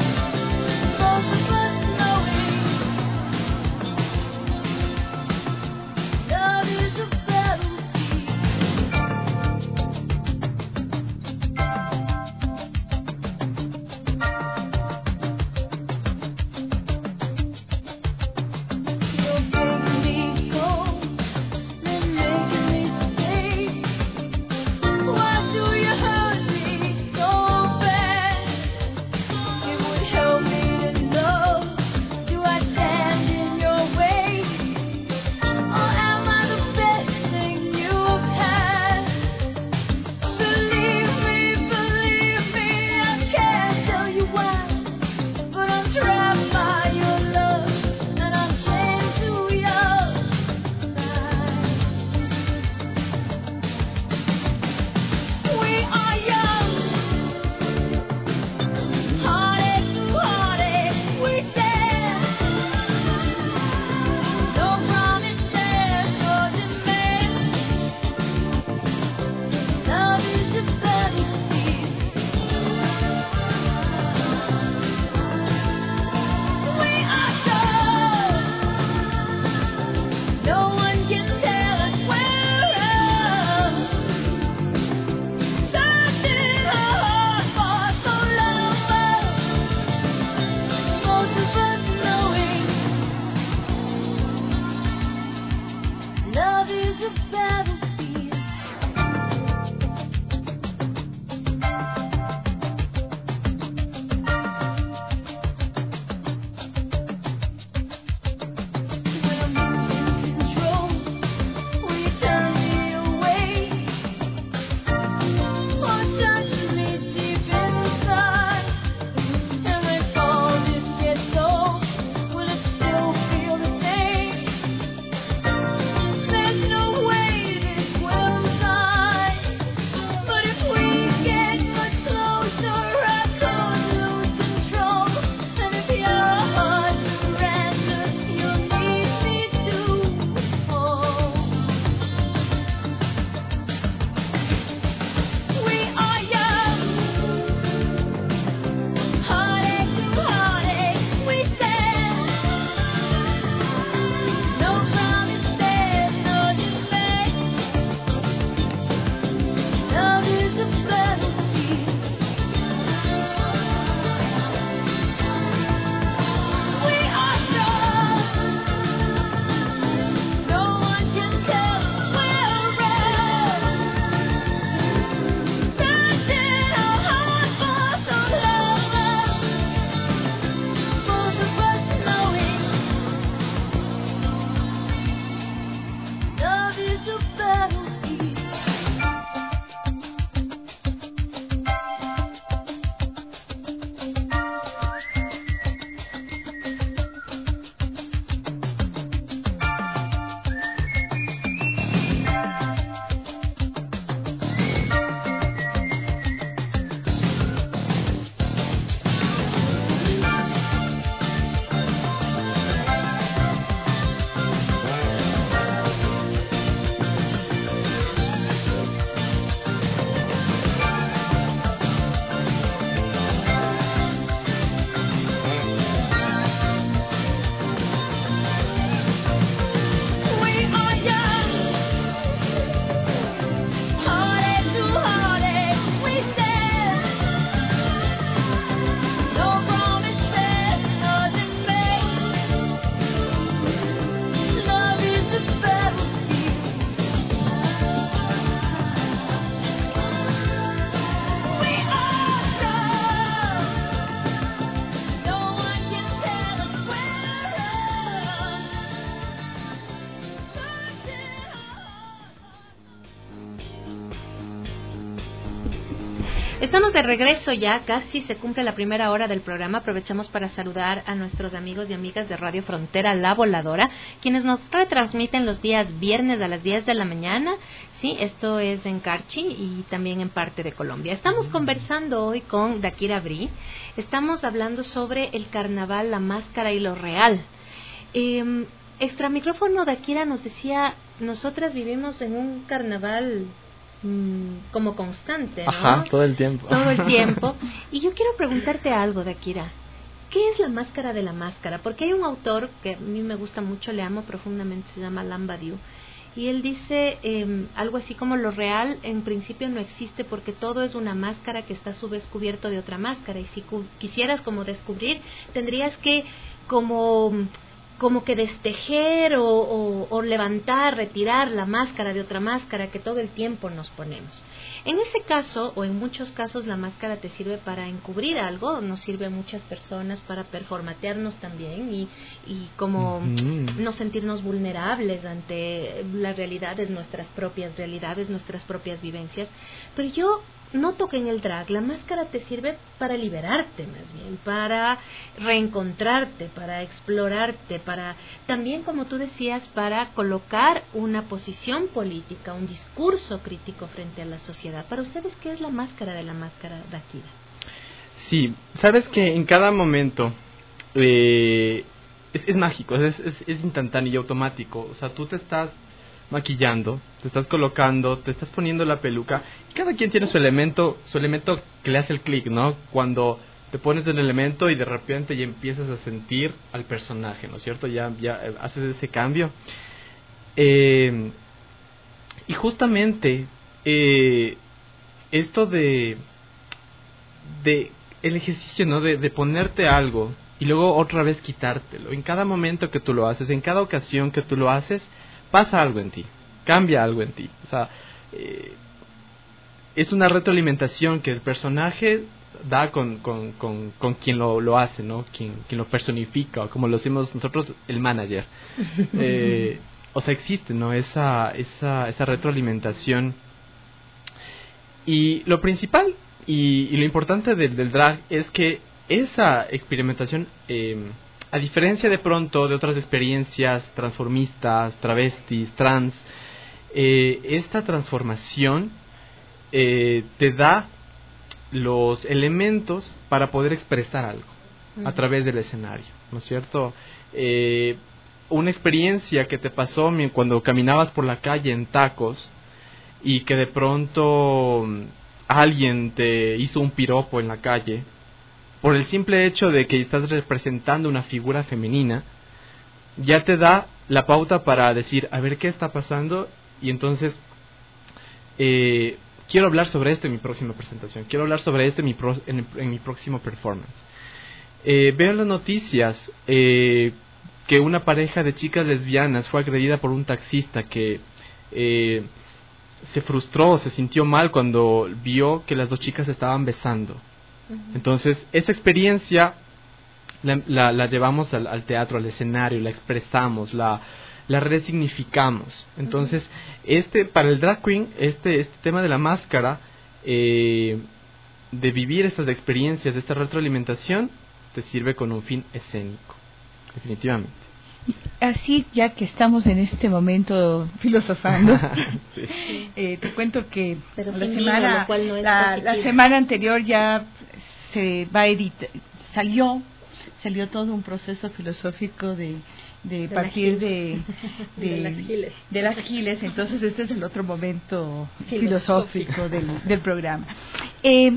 Estamos de regreso ya, casi se cumple la primera hora del programa. Aprovechamos para saludar a nuestros amigos y amigas de Radio Frontera La Voladora, quienes nos retransmiten los días viernes a las diez de la mañana. Sí, esto es en Carchi y también en parte de Colombia. Estamos conversando hoy con Dakira Bri. Estamos hablando sobre el carnaval, la máscara y lo real. Eh, extra micrófono, Dakira nos decía, nosotras vivimos en un carnaval como constante, ¿no? Ajá, todo el tiempo. Todo el tiempo. Y yo quiero preguntarte algo, Dakira. ¿Qué es la máscara de la máscara? Porque hay un autor que a mí me gusta mucho, le amo profundamente, se llama Alain Badiou, y él dice eh, algo así como lo real en principio no existe porque todo es una máscara que está a su vez cubierto de otra máscara, y si cu- quisieras como descubrir, tendrías que como... como que destejer o, o, o levantar, retirar la máscara de otra máscara que todo el tiempo nos ponemos. En ese caso, o en muchos casos, la máscara te sirve para encubrir algo, nos sirve a muchas personas para performatearnos también y, y como Mm. no sentirnos vulnerables ante las realidades, nuestras propias realidades, nuestras propias vivencias. Pero yo noto que en el drag la máscara te sirve para liberarte, más bien, para reencontrarte, para explorarte, para también, como tú decías, para colocar una posición política, un discurso crítico frente a la sociedad. Para ustedes, ¿qué es la máscara de la máscara, Dakira? Sí, sabes que en cada momento eh, es, es mágico, es, es, es instantáneo y automático. O sea, tú te estás maquillando, te estás colocando, te estás poniendo la peluca, y cada quien tiene su elemento, su elemento que le hace el clic, ¿no? Cuando te pones un elemento y de repente ya empiezas a sentir al personaje, ¿no es cierto? Ya, ya haces ese cambio. Eh, y justamente eh, esto de, de el ejercicio, ¿no? De, de ponerte algo y luego otra vez quitártelo. En cada momento que tú lo haces, en cada ocasión que tú lo haces, pasa algo en ti, cambia algo en ti. O sea, eh, es una retroalimentación que el personaje da con, con, con, con quien lo, lo hace, ¿no? Quien, quien lo personifica, o como lo decimos nosotros, el manager. Eh, o sea, existe, ¿no? Esa, esa, esa retroalimentación. Y lo principal y, y lo importante del, del drag es que esa experimentación... Eh, a diferencia de pronto de otras experiencias transformistas, travestis, trans, eh, esta transformación eh, te da los elementos para poder expresar algo uh-huh. a través del escenario, ¿no es cierto? Eh, una experiencia que te pasó cuando caminabas por la calle en tacos y que de pronto alguien te hizo un piropo en la calle, por el simple hecho de que estás representando una figura femenina, ya te da la pauta para decir, a ver qué está pasando, y entonces eh, quiero hablar sobre esto en mi próxima presentación, quiero hablar sobre esto en mi, pro, en, en mi próximo performance. Eh, veo en las noticias eh, que una pareja de chicas lesbianas fue agredida por un taxista que eh, se frustró, se sintió mal cuando vio que las dos chicas se estaban besando. Entonces, esa experiencia la, la, la llevamos al, al teatro, al escenario, la expresamos, la, la resignificamos. Entonces, este para el drag queen, este, este tema de la máscara, eh, de vivir estas experiencias, de esta retroalimentación, te sirve con un fin escénico, definitivamente. Así, ya que estamos en este momento filosofando, sí. eh, te cuento que Pero la, sin semana, vino, lo cual no es la, positivo. la semana anterior ya se va a editar, salió, salió todo un proceso filosófico de, de, de partir de, de, de las giles. de las giles, entonces este es el otro momento filosófico del, del programa. Eh,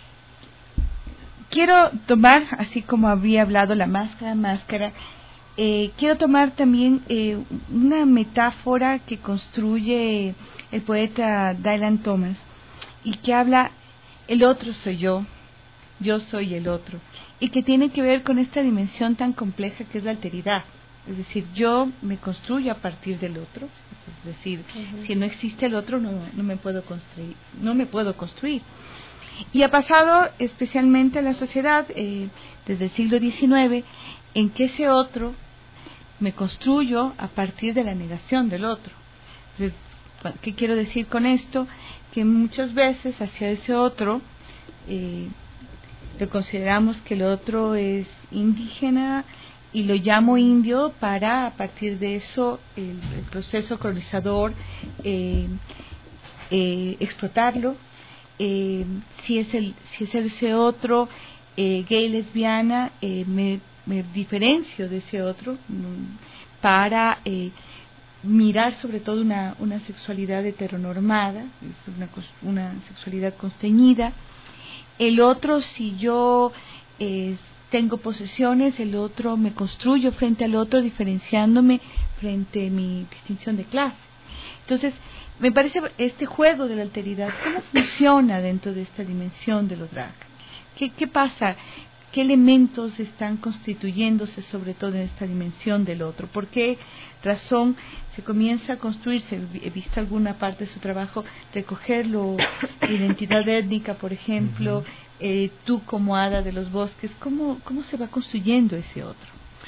quiero tomar, así como había hablado la máscara, máscara, Eh, quiero tomar también eh, una metáfora que construye el poeta Dylan Thomas y que habla el otro soy yo, yo soy el otro, y que tiene que ver con esta dimensión tan compleja que es la alteridad. Es decir, yo me construyo a partir del otro, es decir, uh-huh. si no existe el otro no, no me puedo construir, no me puedo construir. Y ha pasado especialmente en la sociedad eh, desde el siglo diecinueve, en que ese otro me construyo a partir de la negación del otro. Entonces, ¿qué quiero decir con esto? Que muchas veces hacia ese otro eh, lo consideramos que el otro es indígena y lo llamo indio para, a partir de eso, el, el proceso colonizador, eh, eh, explotarlo. Eh, si es el si es ese otro eh, gay, lesbiana, eh, me, me diferencio de ese otro mm, para eh, mirar sobre todo una, una sexualidad heteronormada, una, una sexualidad constreñida. El otro, si yo eh, tengo posesiones, el otro me construyo frente al otro, diferenciándome frente a mi distinción de clase. Entonces, me parece este juego de la alteridad, ¿cómo funciona dentro de esta dimensión de lo drag? ¿Qué, qué pasa? ¿Qué elementos están constituyéndose sobre todo en esta dimensión del otro? ¿Por qué razón se comienza a construirse? He visto alguna parte de su trabajo recogerlo, identidad étnica, por ejemplo, uh-huh. eh, tú como hada de los bosques, ¿cómo, cómo se va construyendo ese otro?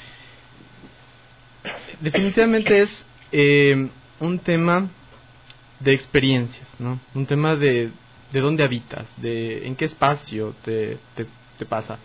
Definitivamente es eh, un tema de experiencias, ¿no? Un tema de, de dónde habitas, de en qué espacio te, te, te pasa.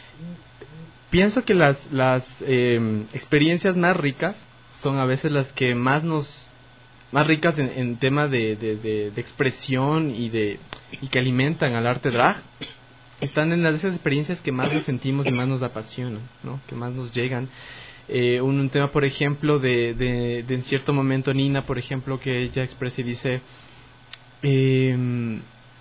Pienso que las, las eh, experiencias más ricas son a veces las que más nos más ricas en, en tema de, de, de, de expresión y de y que alimentan al arte drag, están en las esas experiencias que más nos sentimos y más nos apasionan, ¿no? Que más nos llegan. Eh, un, un tema, por ejemplo, de, de, de en cierto momento Nina, por ejemplo, que ella expresa y dice, eh,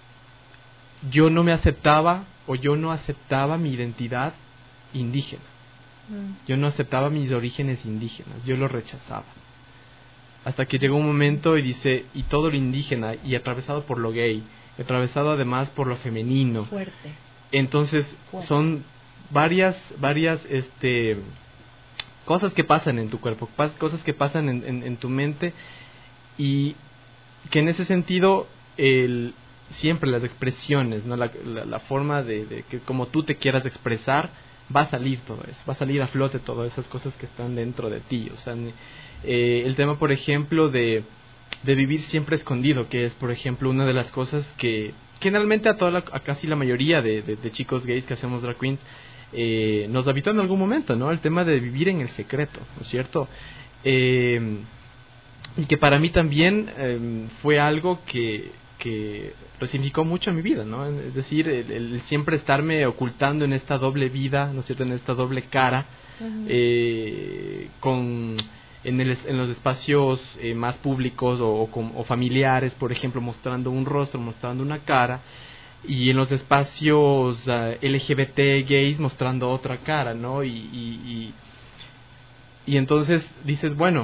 yo no me aceptaba o yo no aceptaba mi identidad indígena. Mm. Yo no aceptaba mis orígenes indígenas, yo lo rechazaba. Hasta que llegó un momento y dice, y todo lo indígena, y atravesado por lo gay, atravesado además por lo femenino. Fuerte. Entonces, Fuerte. son varias, varias, este... cosas que pasan en tu cuerpo, cosas que pasan en, en, en tu mente, y que en ese sentido el, siempre las expresiones, ¿no? la, la, la forma de, de que como tú te quieras expresar, va a salir todo eso, va a salir a flote todas esas cosas que están dentro de ti. O sea, eh, el tema, por ejemplo, de, de vivir siempre escondido, que es, por ejemplo, una de las cosas que generalmente a toda la, a casi la mayoría de, de, de chicos gays que hacemos drag queens Eh, nos habitó en algún momento, ¿no? El tema de vivir en el secreto, ¿no es cierto? Eh, y que para mí también eh, fue algo que, que resignificó mucho en mi vida, ¿no? Es decir, el, el siempre estarme ocultando en esta doble vida, ¿no es cierto? En esta doble cara, uh-huh. eh, con en, el, en los espacios eh, más públicos o, o, con, o familiares, por ejemplo, mostrando un rostro, mostrando una cara, y en los espacios uh, L G B T gays mostrando otra cara, ¿no? Y, y, y, y entonces dices, bueno,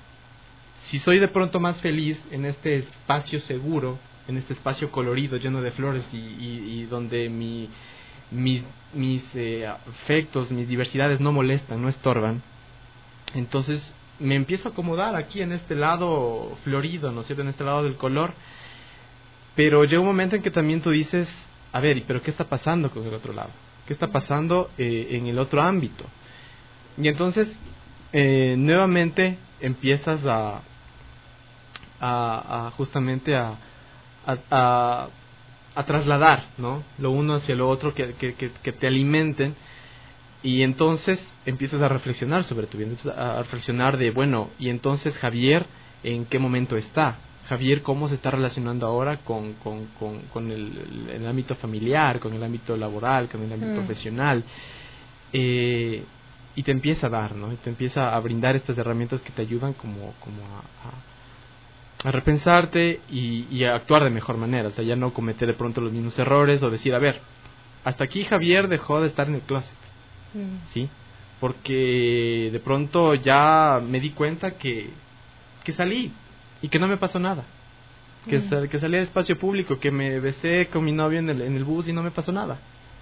si soy de pronto más feliz en este espacio seguro, en este espacio colorido, lleno de flores y, y, y donde mi, mis, mis eh, afectos, mis diversidades no molestan, no estorban, entonces me empiezo a acomodar aquí en este lado florido, ¿no es cierto?, en este lado del color. Pero llega un momento en que también tú dices, a ver, ¿pero qué está pasando con el otro lado? ¿Qué está pasando eh, en el otro ámbito? Y entonces, eh, nuevamente empiezas a, a, a justamente a, a, a, a trasladar, ¿no? Lo uno hacia lo otro, que, que, que, que te alimenten. Y entonces empiezas a reflexionar sobre tu vida, a reflexionar de, bueno, y entonces Javier, ¿en qué momento está? Javier, ¿cómo se está relacionando ahora con, con, con, con el, el, el ámbito familiar, con el ámbito laboral, con el ámbito mm. profesional? Eh, y te empieza a dar, ¿no? Y te empieza a brindar estas herramientas que te ayudan como, como a, a, a repensarte y, y a actuar de mejor manera. O sea, ya no cometer de pronto los mismos errores o decir, a ver, hasta aquí Javier dejó de estar en el closet, mm. ¿sí? Porque de pronto ya me di cuenta que, que salí y que no me pasó nada, que, mm. sal, que salí al espacio público, que me besé con mi novio en el, en el bus y no me pasó nada,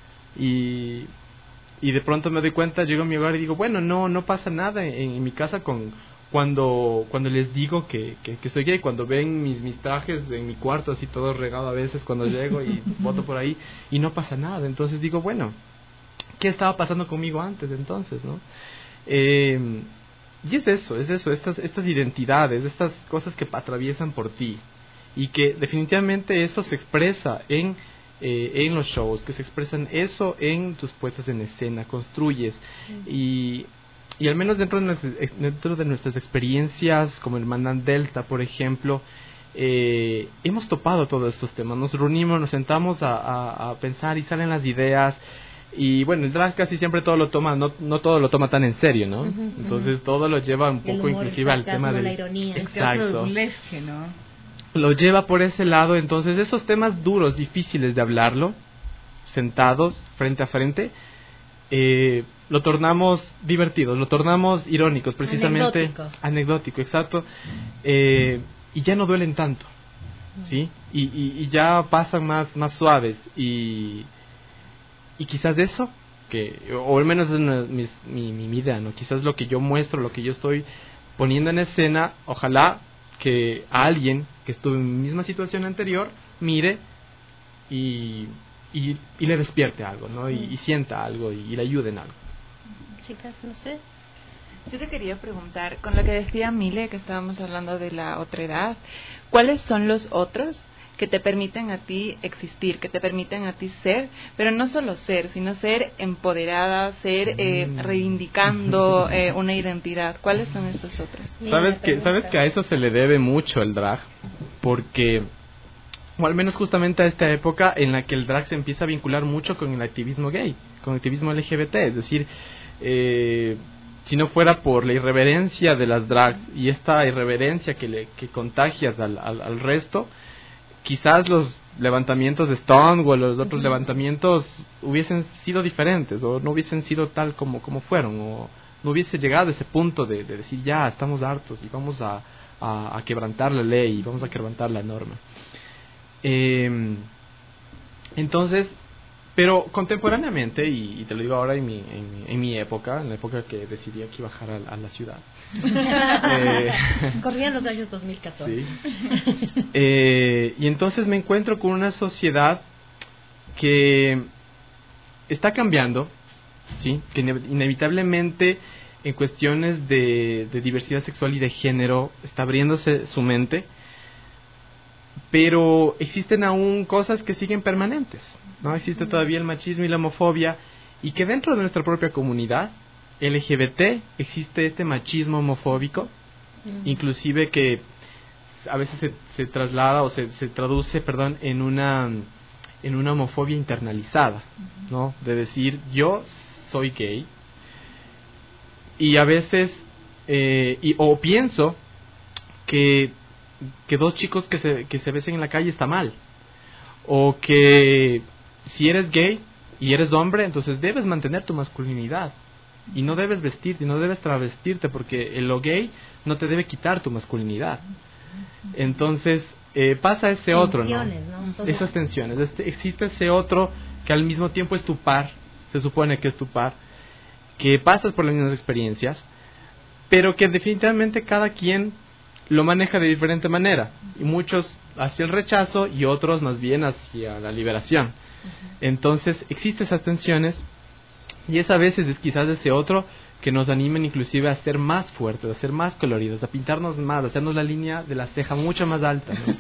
y, y de pronto me doy cuenta, llego a mi hogar y digo, bueno, no no pasa nada en, en mi casa con cuando cuando les digo que, que, que soy gay, cuando ven mis, mis trajes en mi cuarto así todo regado a veces cuando llego y boto por ahí y no pasa nada. Entonces digo, bueno, ¿qué estaba pasando conmigo antes entonces, no? Eh, Y es eso, es eso, estas estas identidades, estas cosas que atraviesan por ti y que definitivamente eso se expresa en eh, en los shows, que se expresan eso en tus puestas en escena, construyes. Uh-huh. y, y al menos dentro de, nuestras, dentro de nuestras experiencias como Hermandad Delta, por ejemplo, eh, hemos topado todos estos temas, nos reunimos, nos sentamos a, a, a pensar y salen las ideas. Y bueno, el drag casi siempre todo lo toma, no, no todo lo toma tan en serio, ¿no? Uh-huh, Entonces uh-huh. todo lo lleva un poco humor, inclusive al tema de la ironía. Exacto. El burlesque, ¿no? Lo lleva por ese lado. Entonces esos temas duros, difíciles de hablarlo, sentados frente a frente, eh, lo tornamos divertidos, lo tornamos irónicos, precisamente. Anecdótico. Anecdótico, exacto. Eh, y ya no duelen tanto, ¿sí? Y, y, y ya pasan más, más suaves y Y quizás eso, que o al menos es mi, mi, mi idea, ¿no? Quizás lo que yo muestro, lo que yo estoy poniendo en escena, ojalá que a alguien que estuvo en mi misma situación anterior mire y, y, y le despierte algo, ¿no? Y, y sienta algo y, y le ayude en algo. Chicas, no sé. Yo te quería preguntar, con lo que decía Mile, que estábamos hablando de la otredad, ¿cuáles son los otros que te permiten a ti existir, que te permiten a ti ser, pero no solo ser, sino ser empoderada, ser eh, reivindicando eh, una identidad? ¿Cuáles son esos otros? Sabes que sabes que a eso se le debe mucho el drag, porque o al menos justamente a esta época en la que el drag se empieza a vincular mucho con el activismo gay, con el activismo L G B T, es decir, eh, si no fuera por la irreverencia de las drags y esta irreverencia que le que contagias al, al, al resto, quizás los levantamientos de Stonewall o los otros uh-huh. levantamientos hubiesen sido diferentes o no hubiesen sido tal como, como fueron, o no hubiese llegado a ese punto de, de decir ya estamos hartos y vamos a, a, a quebrantar la ley y vamos a quebrantar la norma. Eh, entonces, pero contemporáneamente, y, y te lo digo ahora en mi, en, mi, en mi época, en la época que decidí aquí bajar a, a la ciudad. eh, Corrían los años dos mil catorce. Sí. Eh, y entonces me encuentro con una sociedad que está cambiando, ¿sí? Que inevitablemente en cuestiones de, de diversidad sexual y de género está abriéndose su mente, pero existen aún cosas que siguen permanentes, ¿no? Existe todavía el machismo y la homofobia, y que dentro de nuestra propia comunidad L G B T existe este machismo homofóbico, mm. inclusive que a veces se, se traslada o se, se traduce, perdón, en una en una homofobia internalizada, ¿no? De decir yo soy gay y a veces eh, y, o pienso que que dos chicos que se que se besen en la calle está mal, o que si eres gay y eres hombre entonces debes mantener tu masculinidad y no debes vestirte y no debes travestirte porque lo gay no te debe quitar tu masculinidad. Entonces eh, pasa ese otro, ¿no? ¿no? Esas tensiones. Este, existe ese otro que al mismo tiempo es tu par, se supone que es tu par, que pasas por las mismas experiencias, pero que definitivamente cada quien lo maneja de diferente manera, y muchos hacia el rechazo y otros más bien hacia la liberación. Entonces existen esas tensiones, y es a veces es quizás ese otro que nos animen inclusive a ser más fuertes, a ser más coloridos, a pintarnos más, a hacernos la línea de la ceja mucho más alta, ¿no?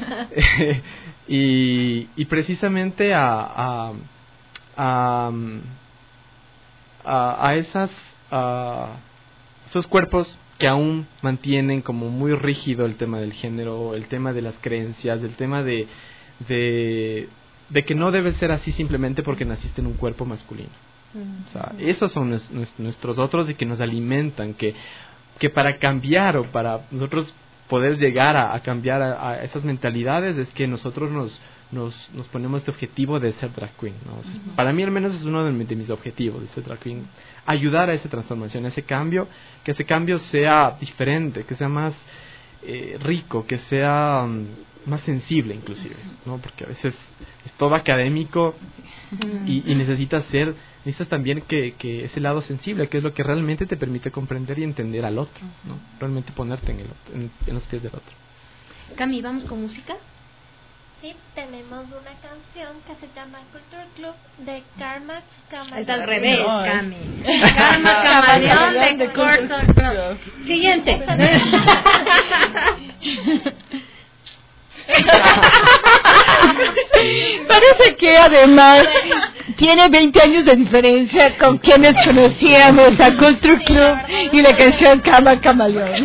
y, y precisamente a a, a, a, a esas a esos cuerpos que aún mantienen como muy rígido el tema del género, el tema de las creencias, el tema de de, de que no debe ser así simplemente porque naciste en un cuerpo masculino. O sea, esos son nues, nuestros otros y que nos alimentan, que, que para cambiar o para nosotros poder llegar a, a cambiar a, a esas mentalidades es que nosotros nos, nos, nos ponemos este objetivo de ser drag queen, ¿no? O sea, uh-huh. Para mí al menos es uno de, de mis objetivos de ser drag queen, ayudar a esa transformación, a ese cambio, que ese cambio sea diferente, que sea más eh, rico, que sea um, más sensible inclusive, ¿no? Porque a veces es todo académico y, y necesitas ser necesitas también que, que ese lado sensible, que es lo que realmente te permite comprender y entender al otro, ¿no? Realmente ponerte en, el otro, en, en los pies del otro. Cami, ¿vamos con música? Sí, tenemos una canción que se llama Culture Club de Karma Camaleón. Es al revés, no, Cami. Karma Camaleón de, de Culture Club. Club. Siguiente. Parece que además tiene veinte años de diferencia con quienes conocíamos a Culture Club y la canción Cama Camaleón.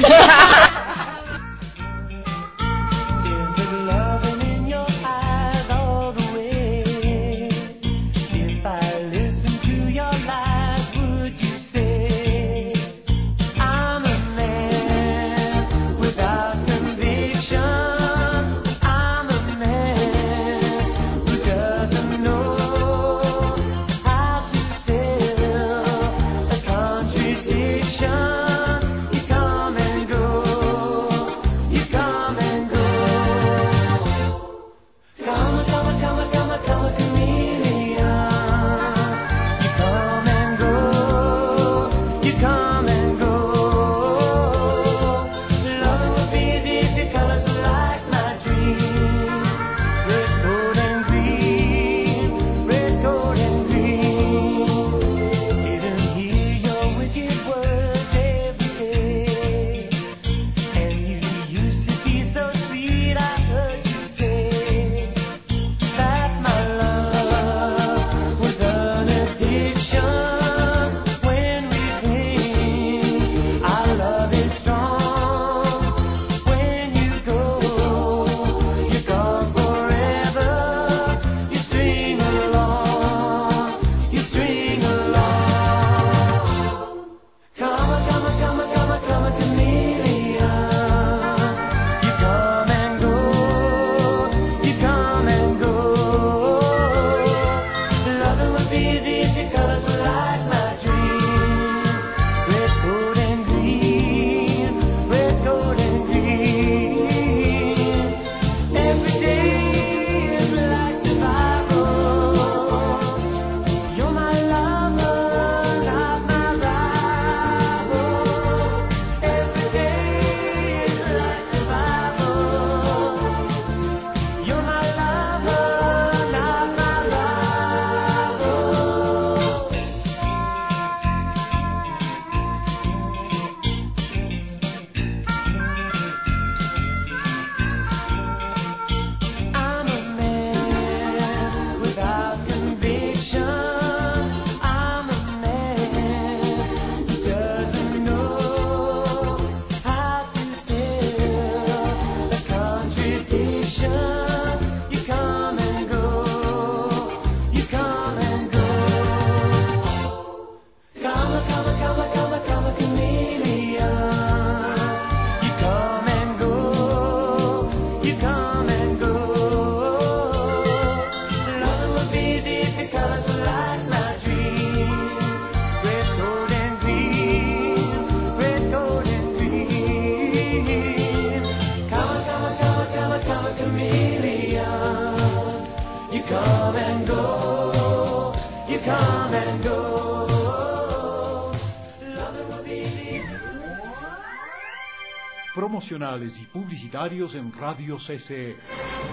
Promocionales y publicitarios en Radio C C E.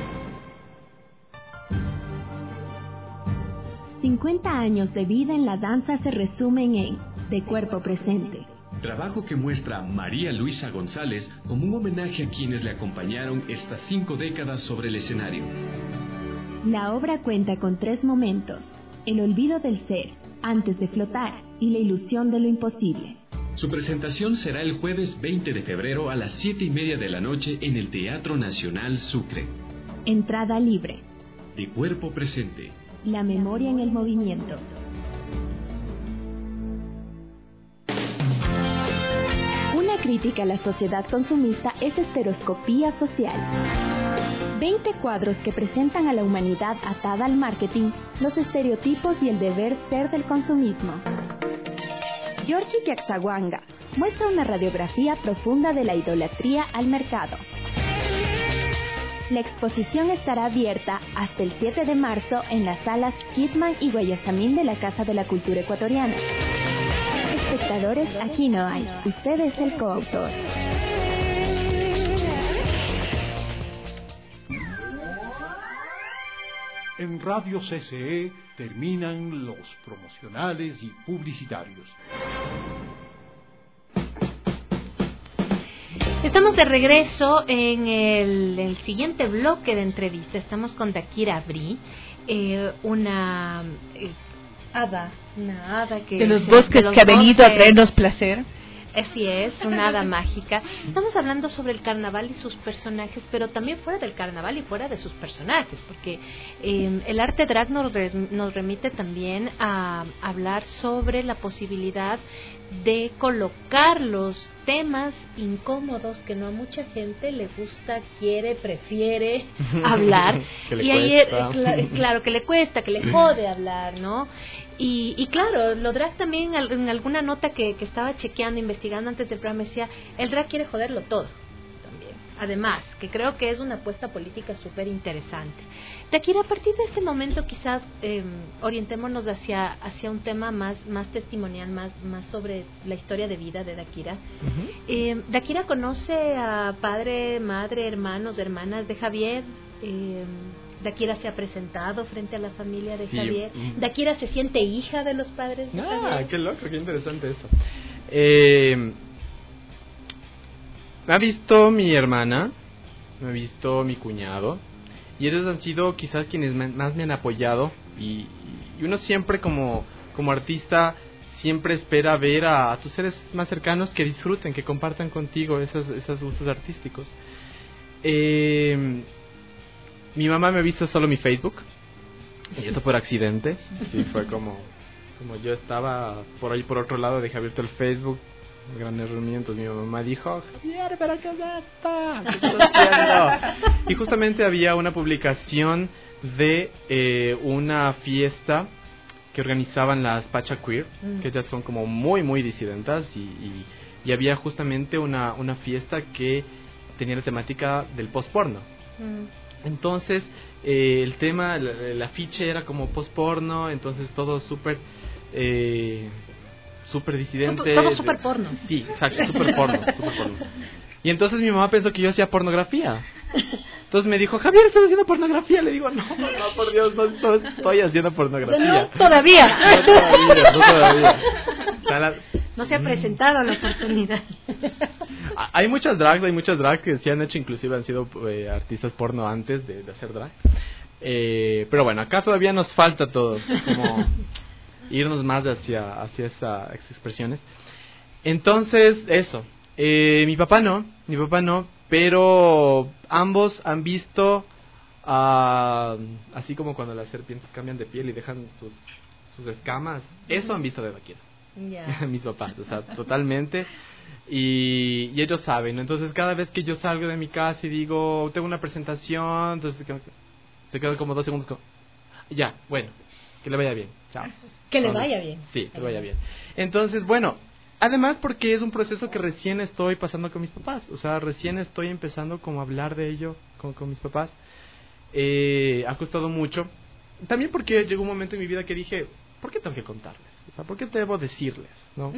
cincuenta años de vida en la danza se resumen en De Cuerpo Presente. Trabajo que muestra a María Luisa González como un homenaje a quienes le acompañaron estas cinco décadas sobre el escenario. La obra cuenta con tres momentos: el olvido del ser, antes de flotar, y la ilusión de lo imposible. Su presentación será el jueves veinte de febrero a las siete y media de la noche en el Teatro Nacional Sucre. Entrada libre. De Cuerpo Presente. La memoria en el movimiento. Una crítica a la sociedad consumista es Estereoscopía Social. veinte cuadros que presentan a la humanidad atada al marketing, los estereotipos y el deber ser del consumismo. Giorgi Yaxahuanga muestra una radiografía profunda de la idolatría al mercado. La exposición estará abierta hasta el siete de marzo en las salas Kidman y Guayasamín de la Casa de la Cultura Ecuatoriana. Espectadores, aquí no hay. Usted es el coautor. En Radio C C E terminan los promocionales y publicitarios. Estamos de regreso en el, el siguiente bloque de entrevista. Estamos con Dakira Abril, eh, una eh, hada, una hada que de los de bosques los que ha venido bosques. a traernos placer. Así es, una hada mágica. Estamos hablando sobre el carnaval y sus personajes, pero también fuera del carnaval y fuera de sus personajes, porque eh, el arte drag nos, re- nos remite también a hablar sobre la posibilidad de colocar los temas incómodos que no a mucha gente le gusta, quiere, prefiere hablar. Que le y ahí, eh, cuesta. cla- claro, que le cuesta, que le jode hablar, ¿no? Y, y claro, lo drag también, al- en alguna nota que, que estaba chequeando, investigando antes del programa, decía, el drag quiere joderlo todo también. Además, que creo que es una apuesta política súper interesante. Dakira, a partir de este momento quizás eh, orientémonos hacia, hacia un tema más, más testimonial, más, más sobre la historia de vida de Dakira. Eh, Dakira conoce a padre, madre, hermanos, hermanas de Javier. Eh, Dakira se ha presentado frente a la familia de Sí. Javier. Mm. Dakira se siente hija de los padres de Ah, Javier. qué loco, qué interesante eso. Eh, me ha visto mi hermana, me ha visto mi cuñado, y ellos han sido quizás quienes me- más me han apoyado, y, y uno siempre como, como artista siempre espera ver a, a tus seres más cercanos que disfruten, que compartan contigo esos, esos gustos artísticos. Eh, mi mamá me ha visto solo mi Facebook, y eso por accidente. Sí, fue como, como yo estaba por ahí por otro lado, dejé abierto el Facebook, grandes reuniones, mi mamá dijo, Javier, ¿pero qué es esto? ¿Qué estás haciendo? Y justamente había una publicación de eh, una fiesta que organizaban las Pacha Queer, Mm. que ellas son como muy, muy disidentas, y, y, y había justamente una, una fiesta que tenía la temática del post-porno. Entonces, eh, el tema, el, el afiche era como post-porno, entonces todo súper, eh, súper disidente. Todo súper porno. Sí, exacto, súper porno, súper porno. Y entonces mi mamá pensó que yo hacía pornografía. Entonces me dijo, Javier, ¿estás haciendo pornografía? Le digo, no, no, por Dios, no, no estoy haciendo pornografía. No, todavía. No todavía, no todavía. O sea, la- No se ha presentado la oportunidad. Ah, hay muchas drags, hay muchas drags que se han hecho, inclusive han sido eh, artistas porno antes de, de hacer drag. Eh, pero bueno, acá todavía nos falta todo, como irnos más hacia, hacia esa- esas expresiones. Entonces, eso. Eh, mi papá no, mi papá no, pero ambos han visto, ah, así como cuando las serpientes cambian de piel y dejan sus, sus escamas, eso han visto de Dakira. Ya. Mis papás, o sea, totalmente. Y, y ellos saben, ¿no? Entonces cada vez que yo salgo de mi casa y digo, tengo una presentación, entonces se quedan- se quedan como dos segundos como, ya, bueno, que le vaya bien, chao. Que le No, no. vaya bien. Sí, que le vaya bien. Entonces, bueno, además porque es un proceso que recién estoy pasando con mis papás, o sea, recién estoy empezando como a hablar de ello con, con mis papás. Eh, ha costado mucho. También porque llegó un momento en mi vida que dije, ¿por qué tengo que contarles? O sea, ¿por qué debo decirles? ¿No?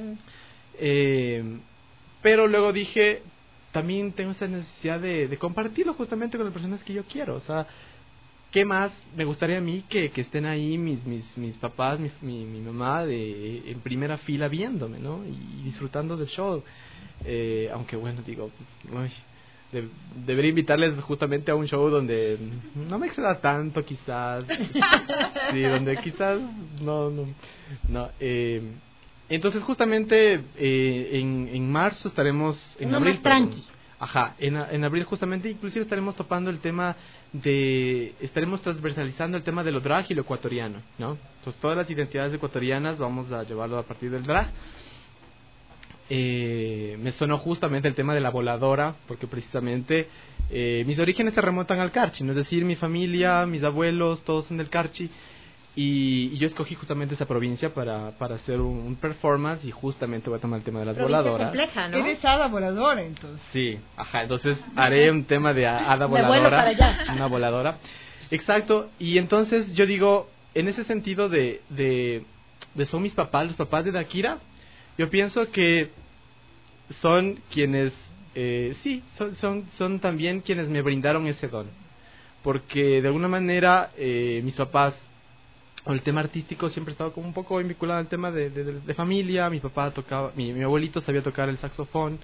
Eh, pero luego dije, también tengo esa necesidad de, de compartirlo justamente con las personas que yo quiero. O sea, ¿qué más me gustaría a mí que, que estén ahí mis mis mis papás, mi, mi, mi mamá de, en primera fila viéndome, ¿no? Y disfrutando del show. Eh, aunque bueno, digo, uy, de- debería invitarles justamente a un show donde no me exceda tanto quizás. Sí, donde quizás no, no, no. Eh, entonces justamente eh, en, en marzo estaremos, en Uno abril, más perdón. tranqui. Ajá, en, a- en abril justamente inclusive estaremos topando el tema de, estaremos transversalizando el tema de lo drag y lo ecuatoriano, ¿no? Entonces todas las identidades ecuatorianas vamos a llevarlo a partir del drag. Eh, me sonó justamente el tema de la voladora, porque precisamente eh, mis orígenes se remontan al Carchi, ¿no? Es decir, mi familia, mis abuelos, todos son del Carchi, y, y yo escogí justamente esa provincia para, para hacer un, un performance, y justamente voy a tomar el tema de las Provincia voladoras. compleja, ¿no? Eres hada voladora, entonces. Sí, ajá, entonces haré un tema de a- hada De vuelo voladora, para allá. una voladora. Exacto, y entonces yo digo, en ese sentido de, de, de son mis papás, los papás de Dakira, yo pienso que son quienes, eh, sí, son, son, son también quienes me brindaron ese don. Porque de alguna manera eh, mis papás, o el tema artístico siempre he estado como un poco vinculado al tema de, de, de- de familia. Mi papá tocaba, mi, mi abuelito sabía tocar el saxofón.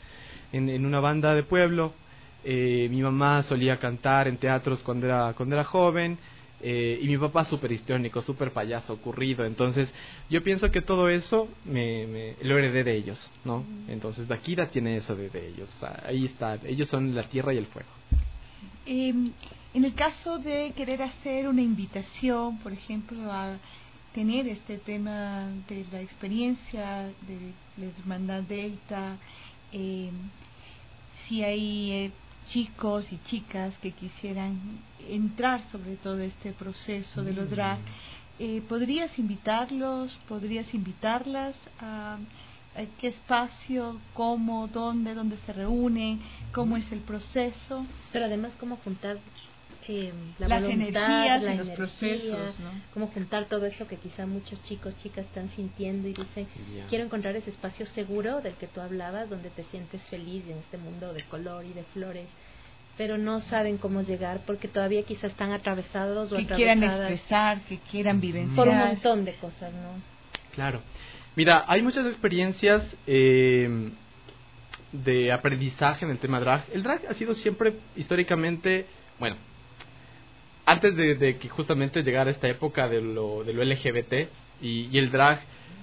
en, en una banda de pueblo. Eh, mi mamá solía cantar en teatros cuando era, cuando era joven. Eh, y mi papá súper histriónico, súper payaso, ocurrido. Entonces, yo pienso que todo eso me, me lo heredé de ellos, ¿no? Entonces, Daquira tiene eso de, de ellos. O sea, ahí está. Ellos son la tierra y el fuego. Eh, en el caso de querer hacer una invitación, por ejemplo, a tener este tema de la experiencia de la Hermandad Delta, eh, si hay eh, chicos y chicas que quisieran entrar sobre todo este proceso de los drag, eh, ¿podrías invitarlos, podrías invitarlas a, a qué espacio, cómo, dónde, dónde se reúnen, cómo es el proceso? Pero además cómo juntar eh, la las voluntad, energías la y los energía, procesos, ¿no? Cómo juntar todo eso que quizá muchos chicos, chicas están sintiendo y dicen, Yeah. quiero encontrar ese espacio seguro del que tú hablabas, donde te sientes feliz en este mundo de color y de flores, pero no saben cómo llegar porque todavía quizás están atravesados o Que quieran atravesadas expresar, que quieran vivenciar. por un montón de cosas, ¿no? Claro. Mira, hay muchas experiencias eh, de aprendizaje en el tema drag. El drag ha sido siempre históricamente, bueno, antes de, de que justamente llegara esta época de lo, de lo L G B T y, y el drag...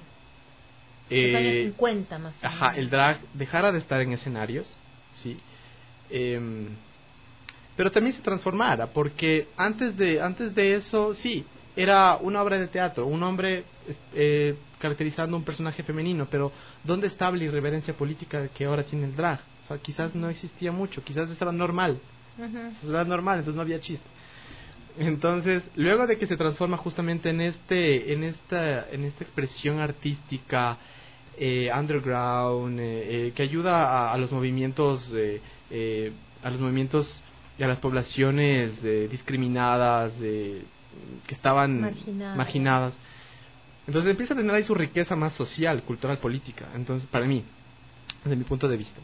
Los años Eh, cincuenta más o menos. ajá, el drag dejara de estar en escenarios, ¿sí? Eh, pero también se transformara, porque antes de antes de eso, sí, era una obra de teatro, un hombre eh, caracterizando un personaje femenino, pero ¿dónde estaba la irreverencia política que ahora tiene el drag? O sea, quizás no existía mucho, quizás eso era normal, eso era normal, entonces no había chiste. Entonces, luego de que se transforma justamente en este en esta en esta expresión artística eh, underground eh, eh, que ayuda a, a los movimientos eh, eh, a los movimientos y a las poblaciones eh, discriminadas eh, que estaban Marginadas. marginadas. Entonces empieza a tener ahí su riqueza más social, cultural, política. Entonces, para mí, desde mi punto de vista.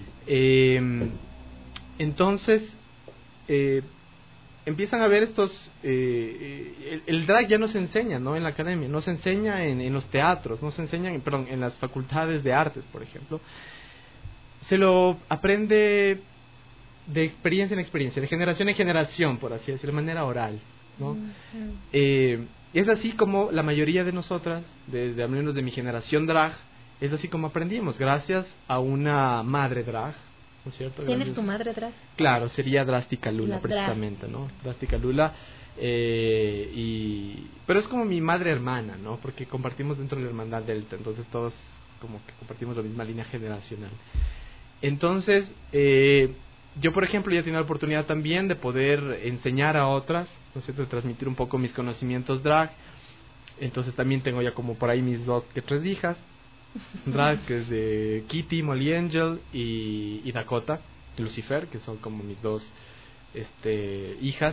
Eh, entonces, eh, empiezan a ver estos... Eh, el, el drag ya no se enseña, ¿no? En la academia, no se enseña en, en los teatros, no se enseña, en, perdón, en las facultades de artes, por ejemplo. Se lo aprende de experiencia en experiencia, de generación en generación, por así decirlo, de manera oral, ¿no? Mm-hmm. Eh, es así como la mayoría de nosotras, de, de al menos de mi generación drag, es así como aprendimos, gracias a una madre drag, ¿no es cierto? ¿Tienes Gracias. tu madre drag? Claro, sería Drástica Lula, La precisamente, ¿no? Drástica Lula, eh, y... pero es como mi madre hermana, ¿no? Porque compartimos dentro de la Hermandad Delta, entonces todos como que compartimos la misma línea generacional. Entonces, eh, yo, por ejemplo, ya he tenido la oportunidad también de poder enseñar a otras, ¿no es cierto?, de transmitir un poco mis conocimientos drag. Entonces también tengo ya como por ahí mis dos que tres hijas drag, que es de Kitty, Molly Angel y, y Dakota, Lucifer, que son como mis dos este hijas.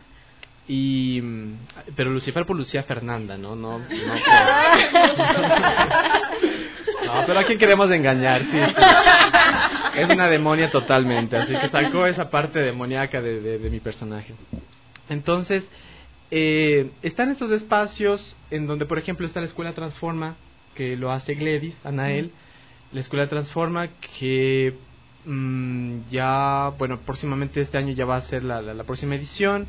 Y pero Lucifer por Lucía Fernanda, no, no, no, por... no, pero a quién queremos engañar, sí, sí. Es una demonia totalmente, así que sacó esa parte demoníaca de, de, de mi personaje. Entonces, eh, están estos espacios en donde, por ejemplo, está la Escuela Transforma, que lo hace Gladys, Anael, la Escuela Transforma, que mmm, ya, bueno, próximamente este año ya va a ser la, la, la próxima edición.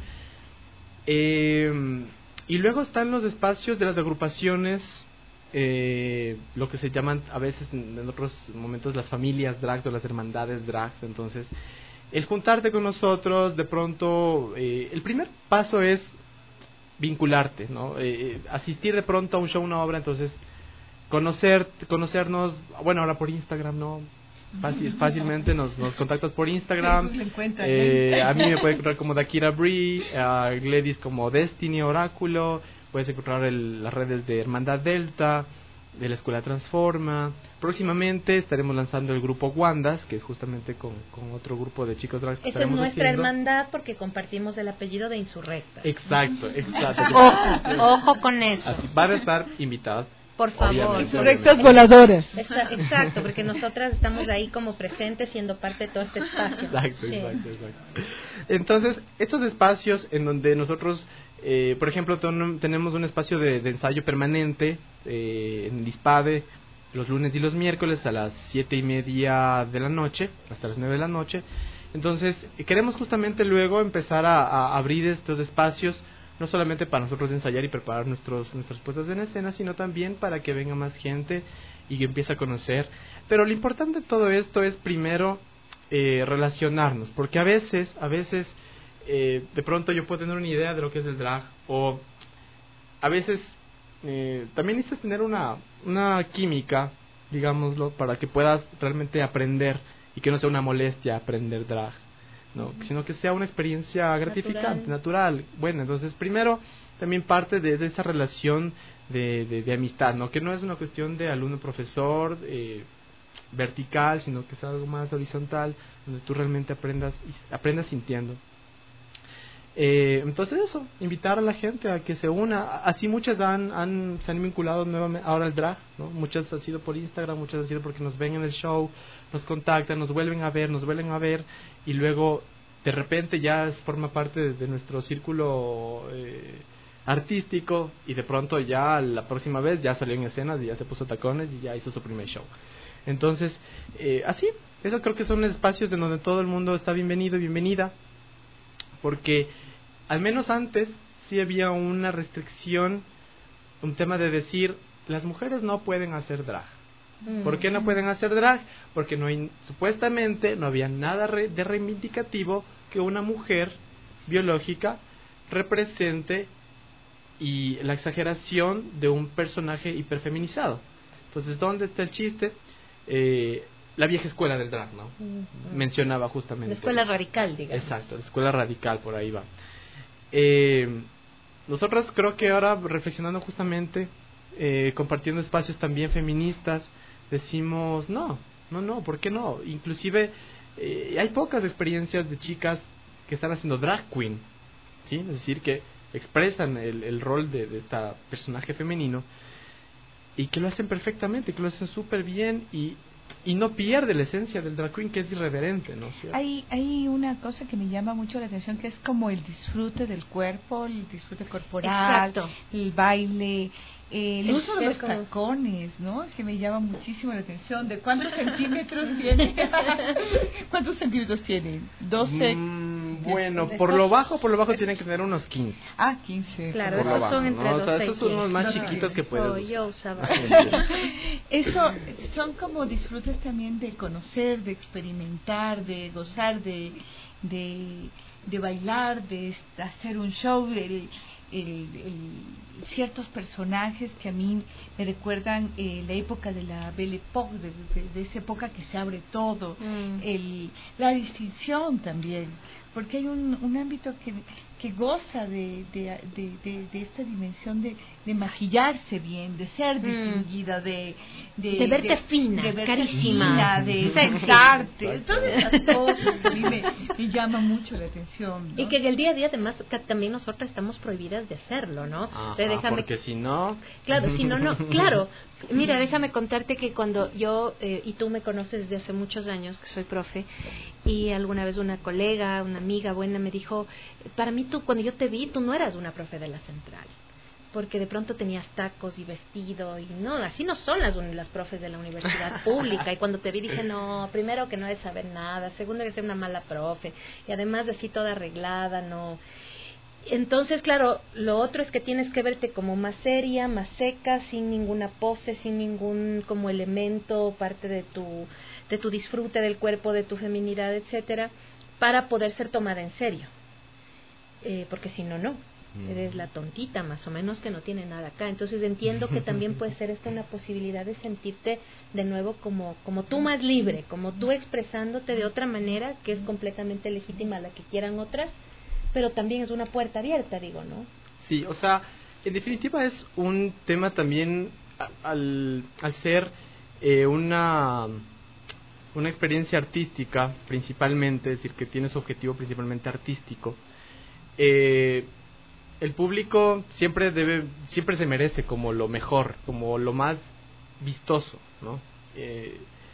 Eh, y luego están los espacios de las agrupaciones, eh, lo que se llaman a veces en otros momentos las familias drags o las hermandades drags. Entonces, el juntarte con nosotros, de pronto, eh, el primer paso es vincularte, ¿no? Eh, asistir de pronto a un show, una obra, entonces conocer, conocernos, bueno, ahora por Instagram, ¿no? Fácil, fácilmente nos, nos contactas por Instagram. Eh, a mí me puede encontrar como Dakira Bree, a Gladys como Destiny Oráculo. Puedes encontrar el, las redes de Hermandad Delta, de la Escuela Transforma. Próximamente estaremos lanzando el grupo Wandas, que es justamente con, con otro grupo de chicos drags que Esa es estaremos nuestra haciendo. hermandad porque compartimos el apellido de Insurrecta. Exacto, exacto. Ojo, ojo con eso. Así, van a estar invitadas. Por favor. Obviamente, Insurrectas obviamente. voladoras. Exa- Exacto, porque nosotras estamos ahí como presentes, siendo parte de todo este espacio. Exacto, Sí. exacto, exacto. Entonces, estos espacios en donde nosotros, eh, por ejemplo, ten- tenemos un espacio de, de ensayo permanente eh, en Dispade, los lunes y los miércoles a las siete y media de la noche, hasta las nueve de la noche. Entonces, queremos justamente luego empezar a, a abrir estos espacios, no solamente para nosotros ensayar y preparar nuestros nuestras puestas en escena, sino también para que venga más gente y que empiece a conocer. Pero lo importante de todo esto es primero eh, relacionarnos, porque a veces, a veces, eh, de pronto yo puedo tener una idea de lo que es el drag, o a veces eh, también necesitas tener una, una química, digámoslo, para que puedas realmente aprender y que no sea una molestia aprender drag, ¿no? Sino que sea una experiencia gratificante, natural. natural. Bueno, entonces primero también parte de, de esa relación de, de, de amistad, ¿no? Que no es una cuestión de alumno-profesor eh, vertical, sino que es algo más horizontal, donde tú realmente aprendas, aprendas sintiendo. Eh, entonces eso, invitar a la gente a que se una. Así muchas han, han, se han vinculado nuevamente ahora al drag, ¿no? Muchas han sido por Instagram, muchas han sido porque nos ven en el show, nos contactan, nos vuelven a ver, nos vuelven a ver, y luego de repente ya forma parte de, de nuestro círculo eh, artístico, y de pronto ya la próxima vez ya salió en escenas y ya se puso tacones y ya hizo su primer show. Entonces, eh, así, eso creo que son espacios en donde todo el mundo está bienvenido y bienvenida, porque al menos antes sí había una restricción, un tema de decir, las mujeres no pueden hacer drag. Mm. ¿Por qué no pueden hacer drag? Porque no hay, supuestamente no había nada re, de reivindicativo que una mujer biológica represente y la exageración de un personaje hiperfeminizado. Entonces, ¿dónde está el chiste? Eh, la vieja escuela del drag, ¿no? Mm. Mencionaba justamente. La escuela radical, digamos. Exacto, la escuela radical, por ahí va. Eh, nosotros creo que ahora, reflexionando justamente, eh, compartiendo espacios también feministas, decimos, no, no, no, ¿por qué no? Inclusive, eh, hay pocas experiencias de chicas que están haciendo drag queen, ¿sí? Es decir, que expresan el, el rol de, de este personaje femenino, y que lo hacen perfectamente, que lo hacen súper bien, y y no pierde la esencia del drag queen, que es irreverente, ¿no? ¿Cierto? Hay, hay una cosa que me llama mucho la atención, que es como el disfrute del cuerpo, el disfrute corporal, Exacto. el baile, eh, el, El uso de los como... tacones, ¿no? Es que me llama muchísimo la atención. ¿De cuántos centímetros tiene? ¿Cuántos centímetros tiene? ¿doce? Mm, bueno, por lo bajo, por lo bajo tienen que tener unos quince. Ah, quince. Claro, por esos bajo, son entre ¿no? doce o sea, y estos son los más quince. chiquitos que puedes Oh, usar. yo usaba. Eso son como disfrutes también de conocer, de experimentar, de gozar, de de, de bailar, de hacer un show, el, el, el, ciertos personajes que a mí me recuerdan eh, la época de la Belle Époque, de, de, de esa época que se abre todo, mm. el, la distinción también, porque hay un, un ámbito que que goza de, de, de, de, de esta dimensión de, de maquillarse bien, de ser distinguida, de... De, de verte de, fina, de verte carísima. Fina, de sexarte, todas esas cosas que a mí me, me llama mucho la atención, ¿no? Y que en el día a día además también nosotras estamos prohibidas de hacerlo, ¿no? Ajá, de déjame... porque si no... Claro, si no, no, claro. Mira, déjame contarte que cuando yo, eh, y tú me conoces desde hace muchos años, que soy profe, y alguna vez una colega, una amiga buena me dijo, para mí tú, cuando yo te vi, tú no eras una profe de la central, porque de pronto tenías tacos y vestido, y no, así no son las, las profes de la universidad pública, y cuando te vi dije, no, primero que no debes saber nada, segundo que ser una mala profe, y además de así toda arreglada, no... Entonces, claro, lo otro es que tienes que verte como más seria, más seca, sin ninguna pose, sin ningún como elemento, parte de tu de tu disfrute del cuerpo, de tu feminidad, etcétera, para poder ser tomada en serio. Eh, porque si no, no. Eres la tontita, más o menos, que no tiene nada acá. Entonces entiendo que también puede ser esta una posibilidad de sentirte de nuevo como como tú más libre, como tú expresándote de otra manera, que es completamente legítima la que quieran otras, pero también es una puerta abierta, digo, ¿no? Sí, o sea, en definitiva es un tema también a, al, al ser eh, una una experiencia artística principalmente, es decir, que tiene su objetivo principalmente artístico. Eh, el público siempre debe, siempre se merece como lo mejor, como lo más vistoso, ¿no? Eh,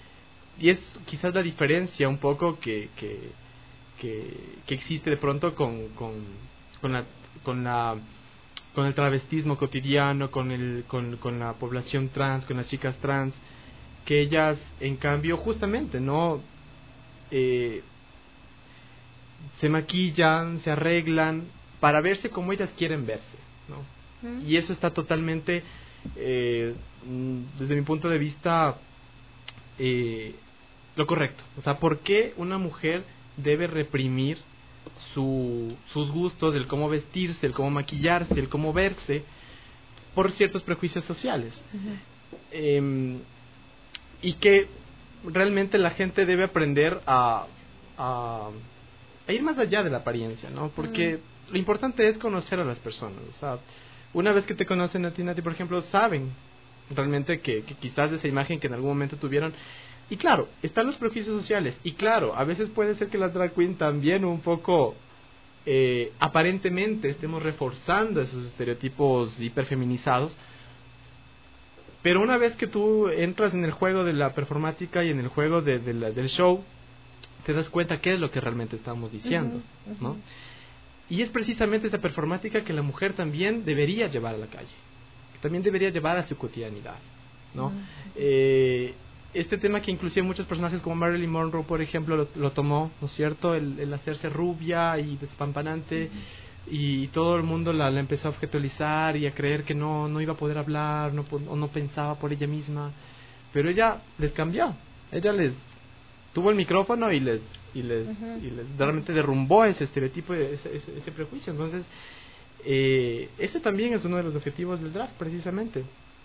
y es quizás la diferencia un poco que que Que, que existe de pronto con, con, con, la, con, la, con el travestismo cotidiano, con, el, con, con la población trans, con las chicas trans, que ellas, en cambio, justamente, ¿no? Eh, se maquillan, se arreglan para verse como ellas quieren verse, ¿no? Mm. Y eso está totalmente, eh, desde mi punto de vista, eh, lo correcto. O sea, ¿por qué una mujer debe reprimir su, sus gustos, el cómo vestirse, el cómo maquillarse, el cómo verse, por ciertos prejuicios sociales? Uh-huh. Eh, y que realmente la gente debe aprender a, a, a ir más allá de la apariencia, ¿no? Porque uh-huh. lo importante es conocer a las personas. O sea, una vez que te conocen a ti, Nati, por ejemplo, saben realmente que, que quizás esa imagen que en algún momento tuvieron. Y claro, están los prejuicios sociales. Y claro, a veces puede ser que las drag queen también un poco, eh, aparentemente, estemos reforzando esos estereotipos hiperfeminizados. Pero una vez que tú entras en el juego de la performática y en el juego de, de la, del show, te das cuenta qué es lo que realmente estamos diciendo, uh-huh, uh-huh. ¿no? Y es precisamente esa performática que la mujer también debería llevar a la calle, que también debería llevar a su cotidianidad, ¿no? Uh-huh. Eh, este tema que inclusive muchos personajes como Marilyn Monroe, por ejemplo, lo, lo tomó, ¿no es cierto? El, el hacerse rubia y despampanante, uh-huh. y todo el mundo la, la empezó a objetualizar y a creer que no, no iba a poder hablar, no, o no pensaba por ella misma. Pero ella les cambió, ella les tuvo el micrófono y les y les, uh-huh. y les realmente derrumbó ese estereotipo, ese, ese, ese prejuicio. Entonces, eh, ese también es uno de los objetivos del drag, precisamente.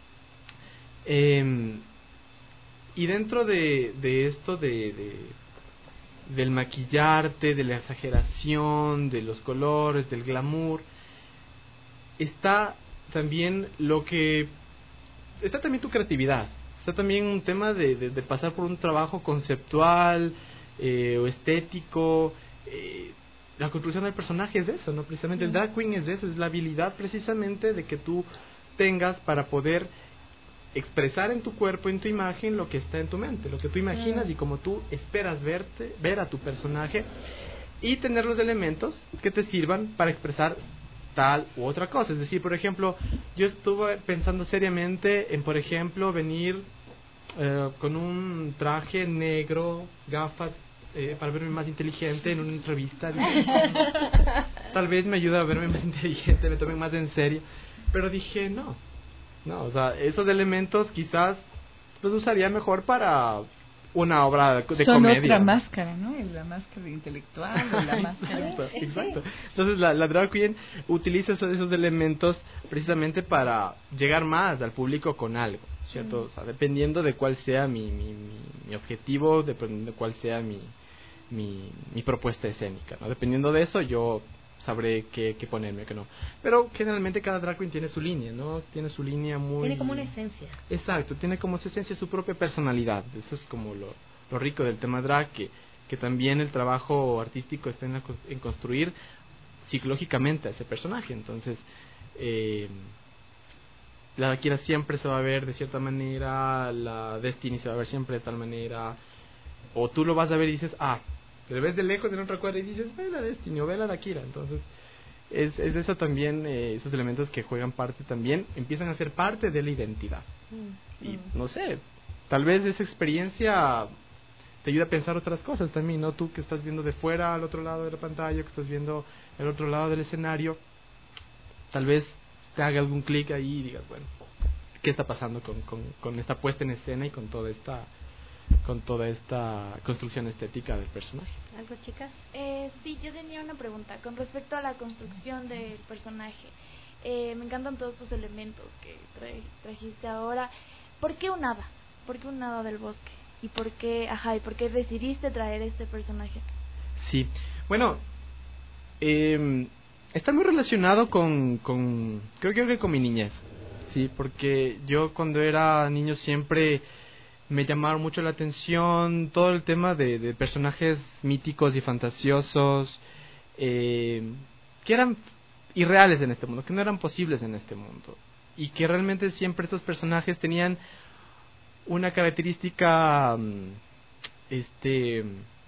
Eh, y dentro de, de esto de, de del maquillarte, de la exageración, de los colores, del glamour, está también lo que está también tu creatividad, está también un tema de, de, de pasar por un trabajo conceptual, eh, o estético. Eh, la construcción del personaje es eso, ¿no? Precisamente el drag queen es eso, es la habilidad precisamente de que tú tengas para poder expresar en tu cuerpo, en tu imagen, lo que está en tu mente, lo que tú imaginas mm. y como tú esperas verte, ver a tu personaje, y tener los elementos que te sirvan para expresar tal u otra cosa. Es decir, por ejemplo, yo estuve pensando seriamente en, por ejemplo, venir eh, con un traje negro, gafas, eh, para verme más inteligente en una entrevista. Tal vez me ayuda a verme más inteligente, me tomen más en serio, pero dije no. No, o sea, esos elementos quizás los usaría mejor para una obra de Son comedia. Son otra máscara, ¿no? La máscara intelectual, o la máscara... Exacto, exacto. Entonces la, la drag queen utiliza esos, esos elementos precisamente para llegar más al público con algo, ¿cierto? Mm. O sea, dependiendo de cuál sea mi, mi, mi, mi objetivo, dependiendo de cuál sea mi, mi, mi propuesta escénica, ¿no? Dependiendo de eso, yo sabré qué, qué ponerme, qué no. Pero generalmente cada drag queen tiene su línea, ¿no? Tiene su línea muy... Tiene como una esencia. Exacto, tiene como su esencia su propia personalidad. Eso es como lo, lo rico del tema drag, que, que también el trabajo artístico está en, la, en construir psicológicamente a ese personaje. Entonces, eh, la Kira siempre se va a ver de cierta manera, la Destiny se va a ver siempre de tal manera, o tú lo vas a ver y dices, ah, te ves de lejos en otra cuadra y dices, ve la Destiny o ve la Dakira. Entonces, es, es eso también, eh, esos elementos que juegan parte también, empiezan a ser parte de la identidad. Mm. Y no sé, tal vez esa experiencia te ayuda a pensar otras cosas también, ¿no? Tú que estás viendo de fuera al otro lado de la pantalla, que estás viendo el otro lado del escenario, tal vez te haga algún clic ahí y digas, bueno, ¿qué está pasando con, con, con esta puesta en escena y con toda esta... con toda esta construcción estética del personaje? ¿Algo, chicas? Eh, sí, yo tenía una pregunta con respecto a la construcción del personaje. Eh, me encantan todos tus elementos que tra- trajiste ahora. ¿Por qué un hada? ¿Por qué un hada del bosque? ¿Y por qué, ajá, y por qué decidiste traer este personaje? Sí, bueno, eh, está muy relacionado con, con creo, creo que con mi niñez, sí, porque yo cuando era niño siempre me llamaron mucho la atención todo el tema de, de personajes míticos y fantasiosos, eh, que eran irreales en este mundo, que no eran posibles en este mundo, y que realmente siempre estos personajes tenían una característica este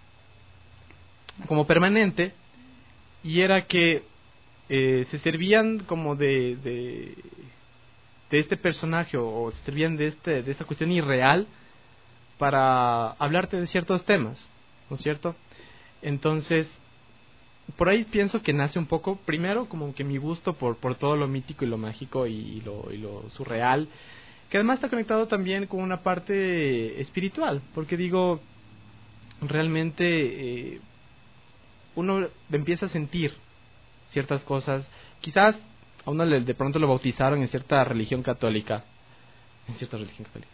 como permanente, y era que eh, se servían como de, de de este personaje, o, o se servían de este de esta cuestión irreal para hablarte de ciertos temas, ¿no es cierto? Entonces, por ahí pienso que nace un poco, primero, como que mi gusto por, por todo lo mítico y lo mágico y, y, lo, y lo surreal, que además está conectado también con una parte espiritual, porque digo, realmente eh, uno empieza a sentir ciertas cosas, quizás a uno le, de pronto lo bautizaron en cierta religión católica, en cierta religión católica,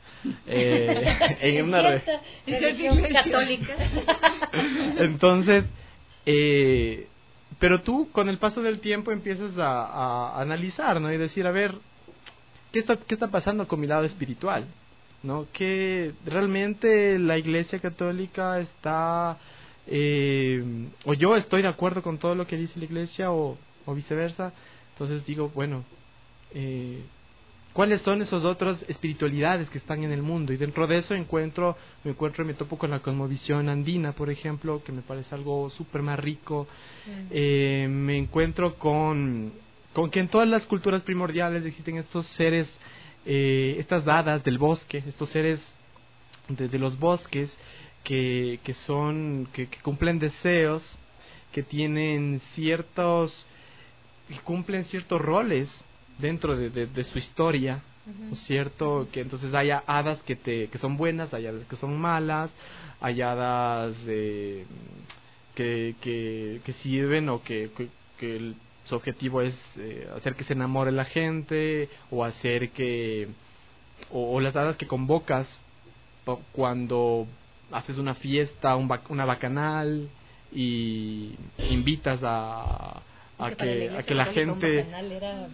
eh, en una re- religión católica. Entonces, eh, pero tú con el paso del tiempo empiezas a, a analizar, ¿no? Y decir, a ver, ¿qué está, qué está pasando con mi lado espiritual? ¿No? Que realmente la Iglesia Católica está, eh, o yo estoy de acuerdo con todo lo que dice la Iglesia o, o viceversa. Entonces digo, bueno, eh, ¿cuáles son esas otras espiritualidades que están en el mundo? Y dentro de eso encuentro, me encuentro y me topo con la cosmovisión andina, por ejemplo, que me parece algo súper más rico. Mm. Eh, me encuentro con, con que en todas las culturas primordiales existen estos seres, eh, estas hadas del bosque, estos seres de, de los bosques que, que son, que, que cumplen deseos, que tienen ciertos, que cumplen ciertos roles dentro de, de, de su historia, ¿no es cierto? Que entonces haya hadas que te que son buenas, hay hadas que son malas, hay hadas eh, que, que, que sirven o que, que, que el, su objetivo es eh, hacer que se enamore la gente o hacer que o, o las hadas que convocas cuando haces una fiesta, un bac, una bacanal y invitas a a que, a que la gente era...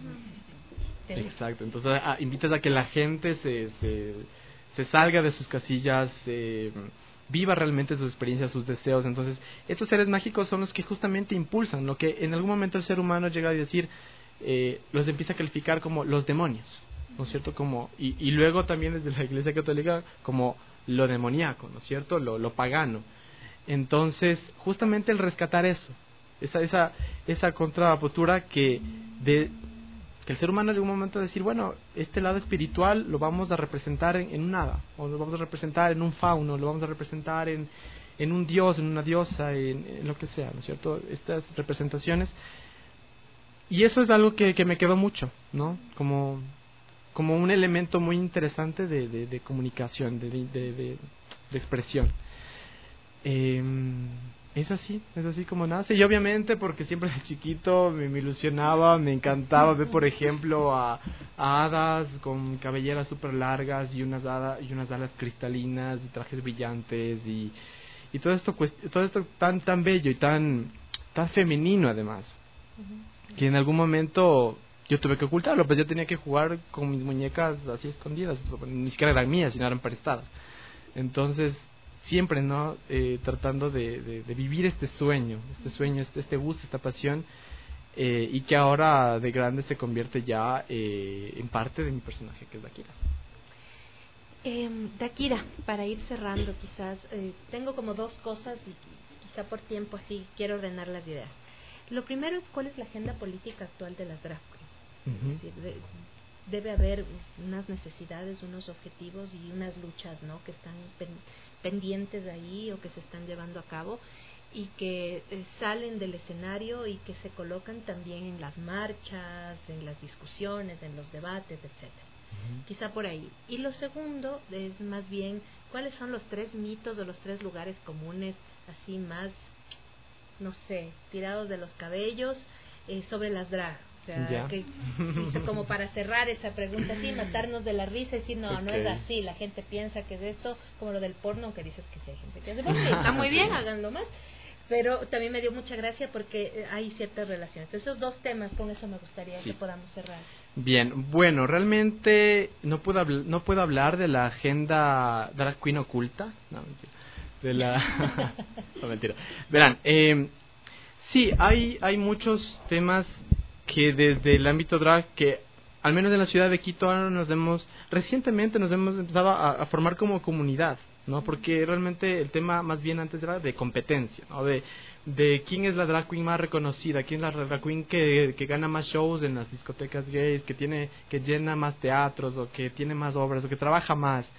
Exacto, entonces a, invitas a que la gente se, se, se salga de sus casillas, eh, viva realmente sus experiencias, sus deseos. Entonces estos seres mágicos son los que justamente impulsan lo que en algún momento el ser humano llega a decir, eh, los empieza a calificar como los demonios, ¿no es cierto? Como, y, y luego también desde la Iglesia Católica como lo demoníaco, ¿no es cierto? Lo, lo pagano. Entonces justamente el rescatar eso, esa esa esa contrapostura que de que el ser humano en algún momento decir, bueno, este lado espiritual lo vamos a representar en, en un hada, o lo vamos a representar en un fauno, lo vamos a representar en, en un dios, en una diosa, en, en lo que sea, ¿no es cierto? Estas representaciones. Y eso es algo que, que me quedó mucho, ¿no? Como, como un elemento muy interesante de, de, de comunicación, de, de, de, de expresión. Eh, Es así, es así como nace. Y obviamente porque siempre de chiquito me, me ilusionaba, me encantaba ver, por ejemplo, a, a hadas con cabelleras súper largas y unas, hadas, y unas alas cristalinas y trajes brillantes y, y todo esto todo esto tan tan bello y tan, tan femenino además, uh-huh. que en algún momento yo tuve que ocultarlo, pues yo tenía que jugar con mis muñecas así escondidas, ni siquiera eran mías, sino eran prestadas. Entonces siempre no eh, tratando de, de, de vivir este sueño, este sueño, este, este gusto, esta pasión, eh, y que ahora de grande se convierte ya eh, en parte de mi personaje, que es Dakira. Eh, Dakira, para ir cerrando quizás, eh, tengo como dos cosas y quizá por tiempo así quiero ordenar las ideas. Lo primero es cuál es la agenda política actual de las drag queens. Uh-huh. Es decir, de, debe haber unas necesidades, unos objetivos y unas luchas, ¿no?, que están pen, pendientes ahí o que se están llevando a cabo y que eh, salen del escenario y que se colocan también en las marchas, en las discusiones, en los debates, etcétera. Uh-huh. Quizá por ahí. Y lo segundo es más bien cuáles son los tres mitos o los tres lugares comunes así más, no sé, tirados de los cabellos eh, sobre las drag. O sea, que, como para cerrar esa pregunta así, matarnos de la risa y decir, no, okay. no es así, la gente piensa que es esto, como lo del porno, aunque dices que sí hay gente que hace porno, está muy bien, háganlo más, pero también me dio mucha gracia porque hay ciertas relaciones. Esos dos temas, con eso me gustaría sí. que podamos cerrar. Bien, bueno, realmente no puedo, habl- no puedo hablar de la agenda drag queen oculta, no, mentira, de la... no, mentira. Verán, eh, sí, hay, hay muchos temas que desde el ámbito drag, que al menos en la ciudad de Quito ahora nos hemos, recientemente nos hemos empezado a, a formar como comunidad, ¿no? Porque realmente el tema más bien antes era de competencia, ¿no? De, de quién es la drag queen más reconocida, quién es la drag queen que, que gana más shows en las discotecas gays, que tiene, que llena más teatros, o que tiene más obras, o que trabaja más.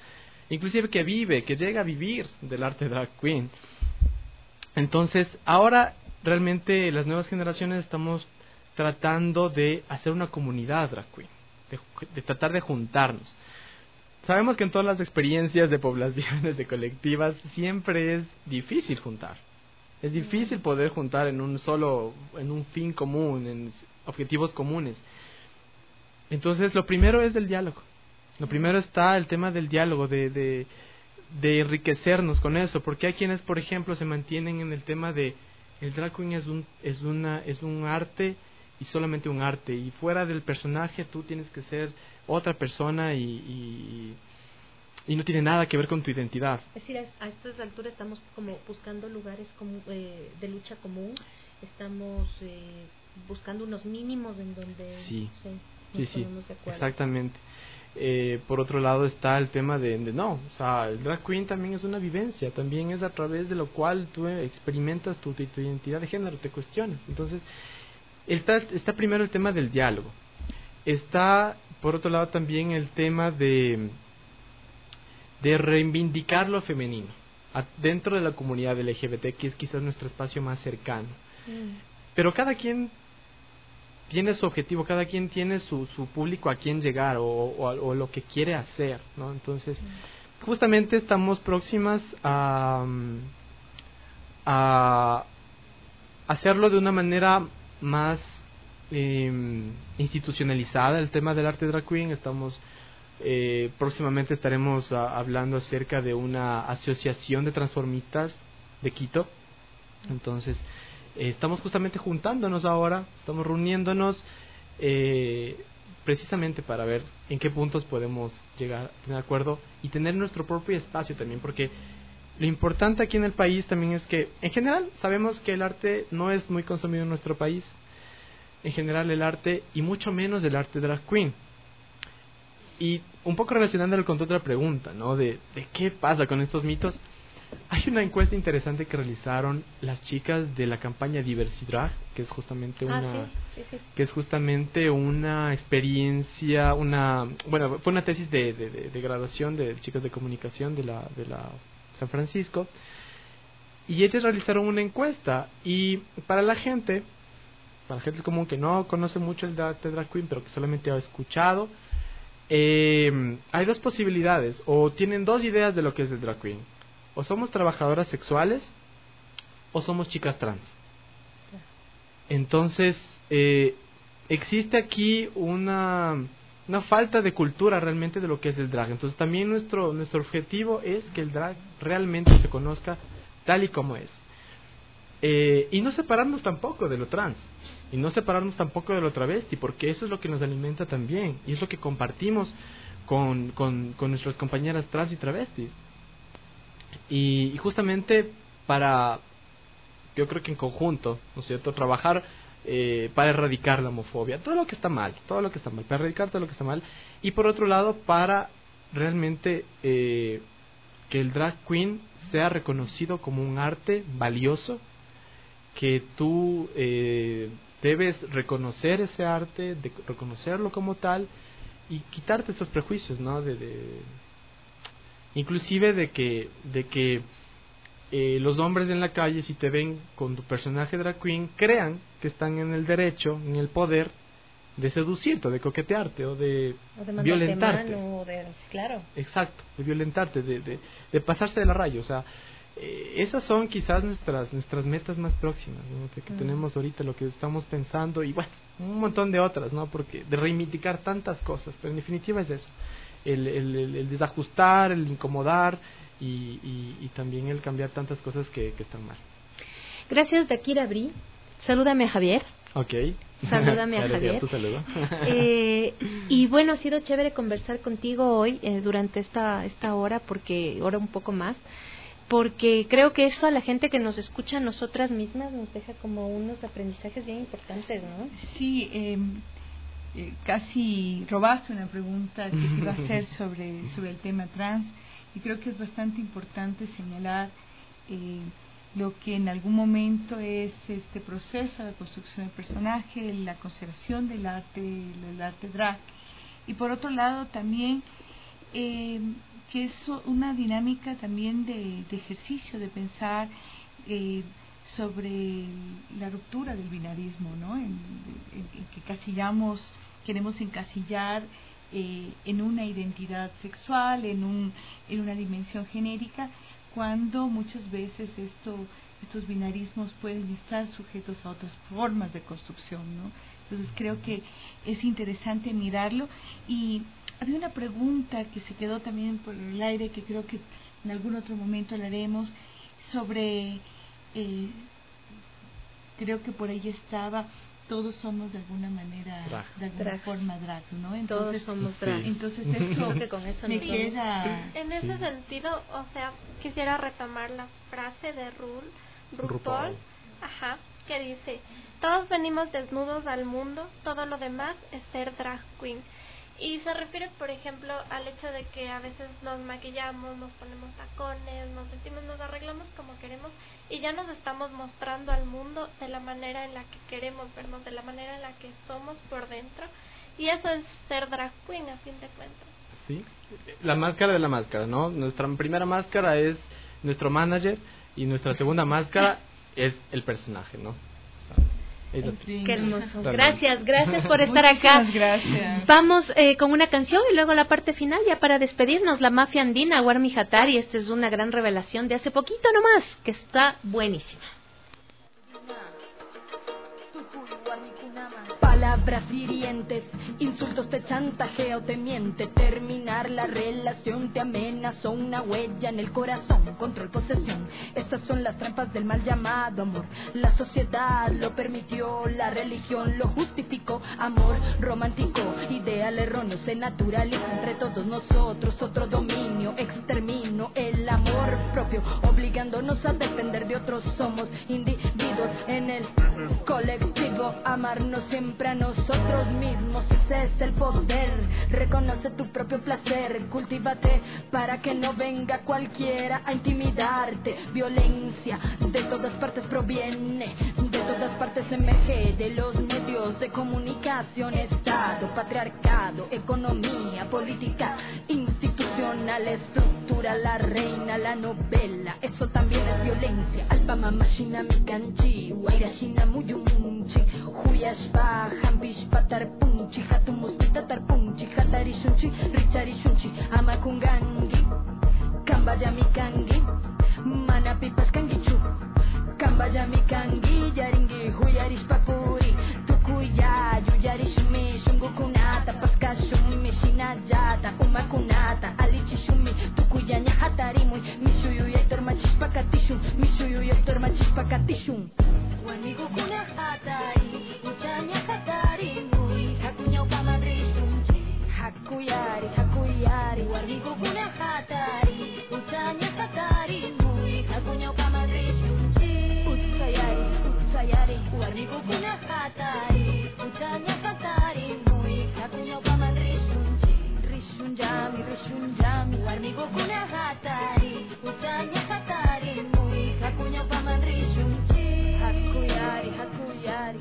inclusive que vive, que llega a vivir del arte drag queen. Entonces, ahora realmente las nuevas generaciones estamos tratando de hacer una comunidad drag queen, de, de tratar de juntarnos. Sabemos que en todas las experiencias de poblaciones, de colectivas, siempre es difícil juntar. Es difícil poder juntar en un solo, en un fin común, en objetivos comunes. Entonces, lo primero es el diálogo. Lo primero está el tema del diálogo, de, de, de enriquecernos con eso, porque hay quienes, por ejemplo, se mantienen en el tema de el drag queen es un, es una, es un arte y solamente un arte, y fuera del personaje tú tienes que ser otra persona y, y, y no tiene nada que ver con tu identidad. Es decir, a estas alturas estamos como buscando lugares como, eh, de lucha común, estamos eh, buscando unos mínimos en donde sí, sí, sí, nos sí, ponemos de acuerdo. Exactamente. Eh, por otro lado está el tema de, de no, o sea, el drag queen también es una vivencia, también es a través de lo cual tú experimentas tu, tu, tu identidad de género, te cuestionas. Entonces, está, está primero el tema del diálogo. Está, por otro lado, también el tema de, de reivindicar lo femenino a, dentro de la comunidad L G B T, que es quizás nuestro espacio más cercano. Mm. Pero cada quien tiene su objetivo, cada quien tiene su, su público a quien llegar o, o, o lo que quiere hacer, ¿no? Entonces, mm. justamente estamos próximas a, a hacerlo de una manera más eh, institucionalizada, el tema del arte drag queen. Estamos eh, próximamente estaremos a, hablando acerca de una asociación de transformistas de Quito. Entonces, eh, estamos justamente juntándonos ahora, estamos reuniéndonos eh, precisamente para ver en qué puntos podemos llegar a tener acuerdo y tener nuestro propio espacio también, porque lo importante aquí en el país también es que, en general, sabemos que el arte no es muy consumido en nuestro país. En general el arte, y mucho menos el arte drag queen. Y un poco relacionándolo con tu otra pregunta, ¿no? De, de qué pasa con estos mitos. Hay una encuesta interesante que realizaron las chicas de la campaña Diversidrag, que es justamente una, ah, sí, sí, sí. que es justamente una experiencia, una, bueno, fue una tesis de, de, de, de graduación de chicas de comunicación de la, de la San Francisco, y ellas realizaron una encuesta, y para la gente, para la gente común que no conoce mucho el arte drag queen, pero que solamente ha escuchado, eh, hay dos posibilidades, o tienen dos ideas de lo que es el drag queen: o somos trabajadoras sexuales o somos chicas trans. Entonces eh, existe aquí una una falta de cultura realmente de lo que es el drag. Entonces también nuestro nuestro objetivo es que el drag realmente se conozca tal y como es, eh, y no separarnos tampoco de lo trans, y no separarnos tampoco de lo travesti, porque eso es lo que nos alimenta también, y es lo que compartimos con, con, con nuestras compañeras trans y travestis. Y, y justamente para, yo creo que en conjunto, ¿no es cierto?, trabajar eh, para erradicar la homofobia, todo lo que está mal, todo lo que está mal, para erradicar todo lo que está mal, y por otro lado, para realmente eh, que el drag queen sea reconocido como un arte valioso, que tú eh, debes reconocer ese arte, de reconocerlo como tal, y quitarte esos prejuicios, ¿no?, de... de inclusive de que de que eh, los hombres en la calle, si te ven con tu personaje drag queen, crean que están en el derecho, en el poder de seducirte, de coquetearte o de, o de violentarte. Mano, o de, claro. Exacto, de violentarte, de, de, de pasarse de la raya. O sea, eh, esas son quizás nuestras nuestras metas más próximas, ¿no?, que, que mm. tenemos ahorita, lo que estamos pensando, y bueno, un montón de otras, ¿no?, porque de reivindicar tantas cosas, pero en definitiva es eso. El, el, el, el desajustar, el incomodar y, y, y también el cambiar tantas cosas que, que están mal. Gracias, Dakira Bri. Salúdame a Javier. Ok. Salúdame a Javier. Tu saludo. eh, y bueno, ha sido chévere conversar contigo hoy eh, durante esta, esta hora, porque hora un poco más, porque creo que eso a la gente que nos escucha, a nosotras mismas, nos deja como unos aprendizajes bien importantes, ¿no? Sí, eh, Eh, casi robaste una pregunta que te iba a hacer sobre, sobre el tema trans, y creo que es bastante importante señalar eh, lo que en algún momento es este proceso de construcción del personaje, la conservación del arte, del arte drag, y por otro lado también eh, que es una dinámica también de, de ejercicio, de pensar eh, sobre la ruptura del binarismo, ¿no? En, en, en que casillamos, queremos encasillar eh, en una identidad sexual, en, un, en una dimensión genérica, cuando muchas veces esto, estos binarismos pueden estar sujetos a otras formas de construcción, ¿no? Entonces creo que es interesante mirarlo. Y había una pregunta que se quedó también por el aire, que creo que en algún otro momento la haremos, sobre, eh, creo que por ahí estaba, todos somos de alguna manera, drag. de alguna Drags. forma drag, ¿no? Todos Entonces, somos drag. Sí. Entonces eso, que con eso me nos queda... En ese sí. sentido, o sea, quisiera retomar la frase de Rul, RuPaul, RuPaul. Ajá, que dice, todos venimos desnudos al mundo, todo lo demás es ser drag queen. Y se refiere, por ejemplo, al hecho de que a veces nos maquillamos, nos ponemos tacones, nos vestimos, nos arreglamos como queremos y ya nos estamos mostrando al mundo de la manera en la que queremos vernos, de la manera en la que somos por dentro. Y eso es ser drag queen, a fin de cuentas. Sí, la máscara de la máscara, ¿no? Nuestra primera máscara es nuestro manager y nuestra segunda máscara es el personaje, ¿no? Qué hermoso. También. Gracias, gracias por estar acá. Muchas gracias. Vamos eh, con una canción y luego la parte final ya para despedirnos. La Mafia Andina, Warmi Hatari. Esta es una gran revelación de hace poquito nomás, que está buenísima. Palabras hirientes, insultos te chantajea o te miente. Terminar la relación te amenazó, una huella en el corazón, control, posesión. Estas son las trampas del mal llamado amor. La sociedad lo permitió, la religión lo justificó. Amor romántico, ideal erróneo, se naturaliza entre todos nosotros. Otro dominio, extermino el amor propio, obligándonos a depender de otros. Somos individuos en el colectivo, amarnos siempre a nosotros mismos, ese es el poder. Reconoce tu propio placer, cultívate para que no venga cualquiera a intimidarte. Violencia de todas partes proviene, de todas partes emerge, de los medios de comunicación, Estado, patriarcado, economía, política, institucional, estructura, la reina, la novela, eso también es violencia. Alpa mama shina mikanchi, waira shina muyumunchi, huyashpa hampish patar punchi, hatumus pitatar punchi, hatari shunchi, richari shunchi, amakungangi, kambaya mikangi, mana pipas kangichu, kambaya mikangi, yaringi, huyarish papuri, tukuya, yuyari shumi, shungukunata, paskashumi, mishinajata, umakunata, alichi shumi, tukuya nya hatari muy, mishuyu yaitor machish pakatishun, mishuyu yaitor machish pakatishun. Wanigu kuna hatari, uchanya hatari muy, hakunya upama rishunchi, hakuyari, hakuyari. Wanigu kuna hatari, uchanya hatari muy, hakunya upama rishunchi, utsayari, utsayari. Wanigu kuna hatari, uchanya hatari muy, hakunya upama rishunchi, rishunjami, rishunjami. Wanigu kuna hatari, uchanya hatari muy, hakunya upama rishunchi. Hakuyari, hakuyari.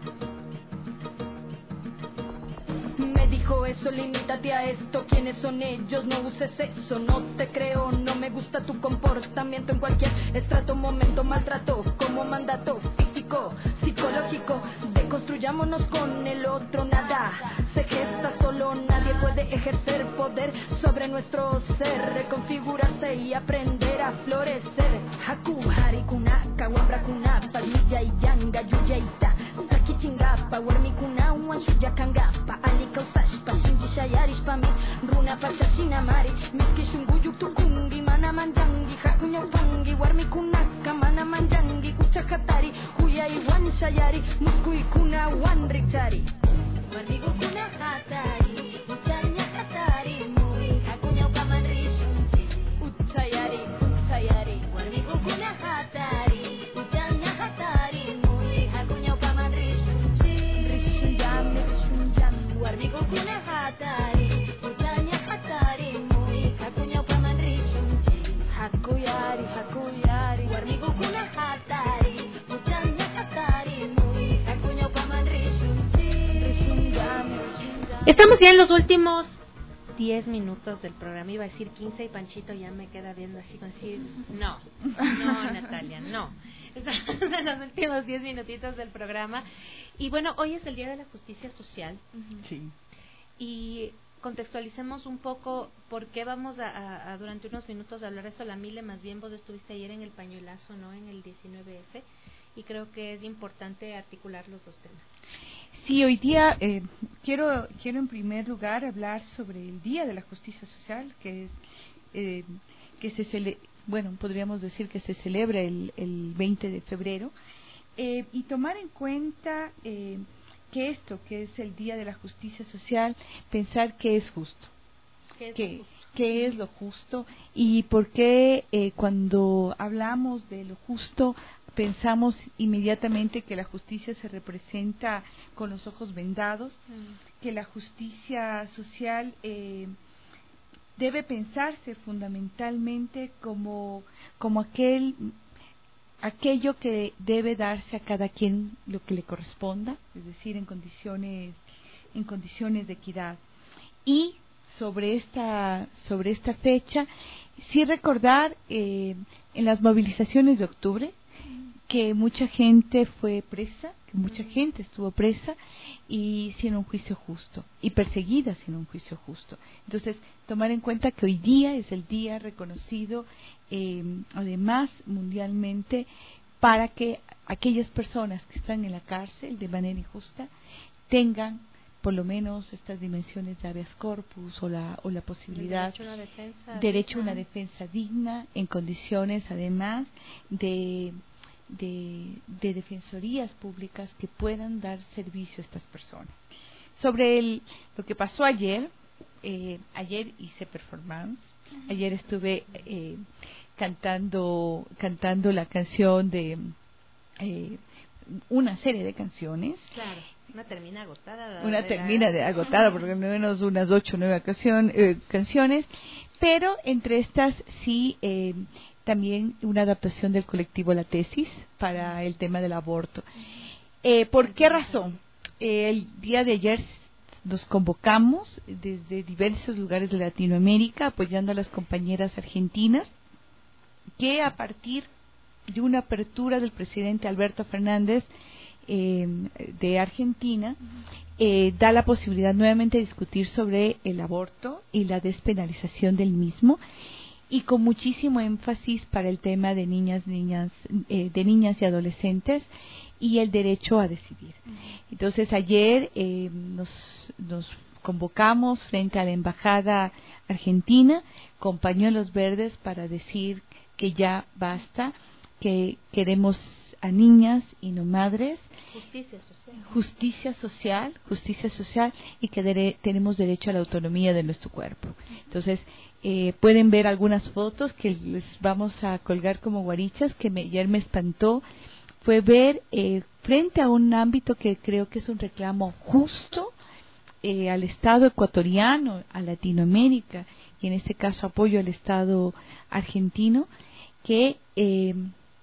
Me dijo eso, limítate a esto. ¿Quiénes son ellos? No uses eso. No te creo, no me gusta tu comportamiento en cualquier estrato, momento, maltrato como mandato físico, psicológico. Deconstruyámonos con el otro, nada se gesta solo, nadie puede ejercer poder sobre nuestro ser, reconfigurarse y aprender a florecer. Haku, harikunaka, wambrakunapa, milla y yanga, yuyaita, saki chingapa, warmikuna, wanshuya kangapa, alika usashpa, shinji shayarishpa mi, runa pachashina mari, miski shunguyuk tukungi, mana manjangi, hakunya upangi, warmikunaka, mana manjangi, kuchakatari, huyai wan shayari, muskui kuna wan richari. Warmigu kuna hatari, uchanya hatari muy, hakunya upaman rishunchi, utsayari, utsayari. Warmigu kuna hatari, uchanya hatari muy, hakunya upaman rishunchi, rishunjami, rishunjami. Warmigu kuna hatari, uchanya hatari muy, hakunya upaman rishunchi, hakuyari, hakuyari. Warmigu kuna hatari, uchanya hatari muy, hakunya upaman rishunchi. Estamos ya en los últimos diez minutos del programa. Iba a decir quince y Panchito ya me queda viendo así, como decir, no, no, Natalia, no. Estamos en los últimos diez minutitos del programa. Y bueno, hoy es el Día de la Justicia Social. Sí. Y contextualicemos un poco por qué vamos a, a, a durante unos minutos a hablar de eso. La Mile, más bien vos estuviste ayer en el pañuelazo, ¿no? En el diecinueve efe. Y creo que es importante articular los dos temas. Sí, hoy día eh, quiero quiero en primer lugar hablar sobre el Día de la Justicia Social, que es eh, que se cele bueno podríamos decir que se celebra el, el veinte de febrero, eh, y tomar en cuenta eh, que esto, que es el Día de la Justicia Social, pensar que es justo, ¿Qué es que lo justo? qué es lo justo y por qué eh, cuando hablamos de lo justo pensamos inmediatamente que la justicia se representa con los ojos vendados, mm. que la justicia social eh, debe pensarse fundamentalmente como, como aquel aquello que debe darse a cada quien lo que le corresponda, es decir, en condiciones en condiciones de equidad. Y sobre esta sobre esta fecha sí recordar eh, en las movilizaciones de octubre que mucha gente fue presa, que mucha gente estuvo presa y sin un juicio justo, y perseguida sin un juicio justo. Entonces, tomar en cuenta que hoy día es el día reconocido, eh, además mundialmente, para que aquellas personas que están en la cárcel de manera injusta tengan por lo menos estas dimensiones de habeas corpus o la, o la posibilidad, derecho a una defensa derecho a digna. una defensa digna, en condiciones además de De, de defensorías públicas que puedan dar servicio a estas personas. Sobre el, lo que pasó ayer, eh, ayer hice performance, uh-huh. ayer estuve eh, cantando cantando la canción de eh, una serie de canciones. Claro, una termina agotada. Una de termina la... de agotada, por lo menos unas ocho o nueve canción, eh, canciones, pero entre estas sí... Eh, también una adaptación del colectivo La Tesis para el tema del aborto. Eh, ¿Por qué razón? Eh, el día de ayer nos convocamos desde diversos lugares de Latinoamérica apoyando a las compañeras argentinas que a partir de una apertura del presidente Alberto Fernández eh, de Argentina eh, da la posibilidad nuevamente de discutir sobre el aborto y la despenalización del mismo, y con muchísimo énfasis para el tema de niñas, niñas, eh, de niñas y adolescentes y el derecho a decidir. Entonces ayer eh, nos, nos convocamos frente a la embajada argentina con pañuelos verdes para decir que ya basta, que queremos a niñas y no madres, justicia social, justicia social, justicia social y que dere- tenemos derecho a la autonomía de nuestro cuerpo. Entonces eh, pueden ver algunas fotos que les vamos a colgar como guarichas, que me, ayer me espantó, fue ver eh, frente a un ámbito que creo que es un reclamo justo eh, al Estado ecuatoriano, a Latinoamérica, y en este caso apoyo al Estado argentino, que eh,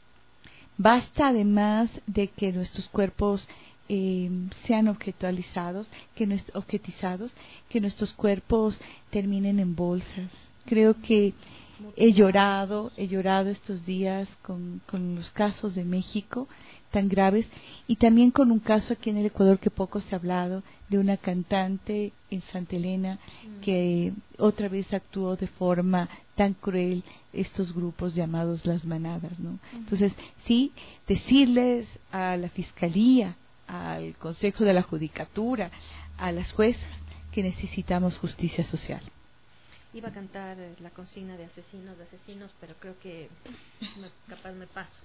basta además de que nuestros cuerpos eh, sean objetualizados, que nuestros objetizados, que nuestros cuerpos terminen en bolsas. Creo que he llorado, he llorado estos días con, con los casos de México tan graves y también con un caso aquí en el Ecuador que poco se ha hablado de una cantante en Santa Elena mm. que otra vez actuó de forma tan cruel estos grupos llamados las manadas, ¿no? Uh-huh. Entonces, sí, decirles a la Fiscalía, al Consejo de la Judicatura, a las juezas que necesitamos justicia social. Iba a cantar eh, la consigna de asesinos de asesinos, pero creo que me, capaz me paso.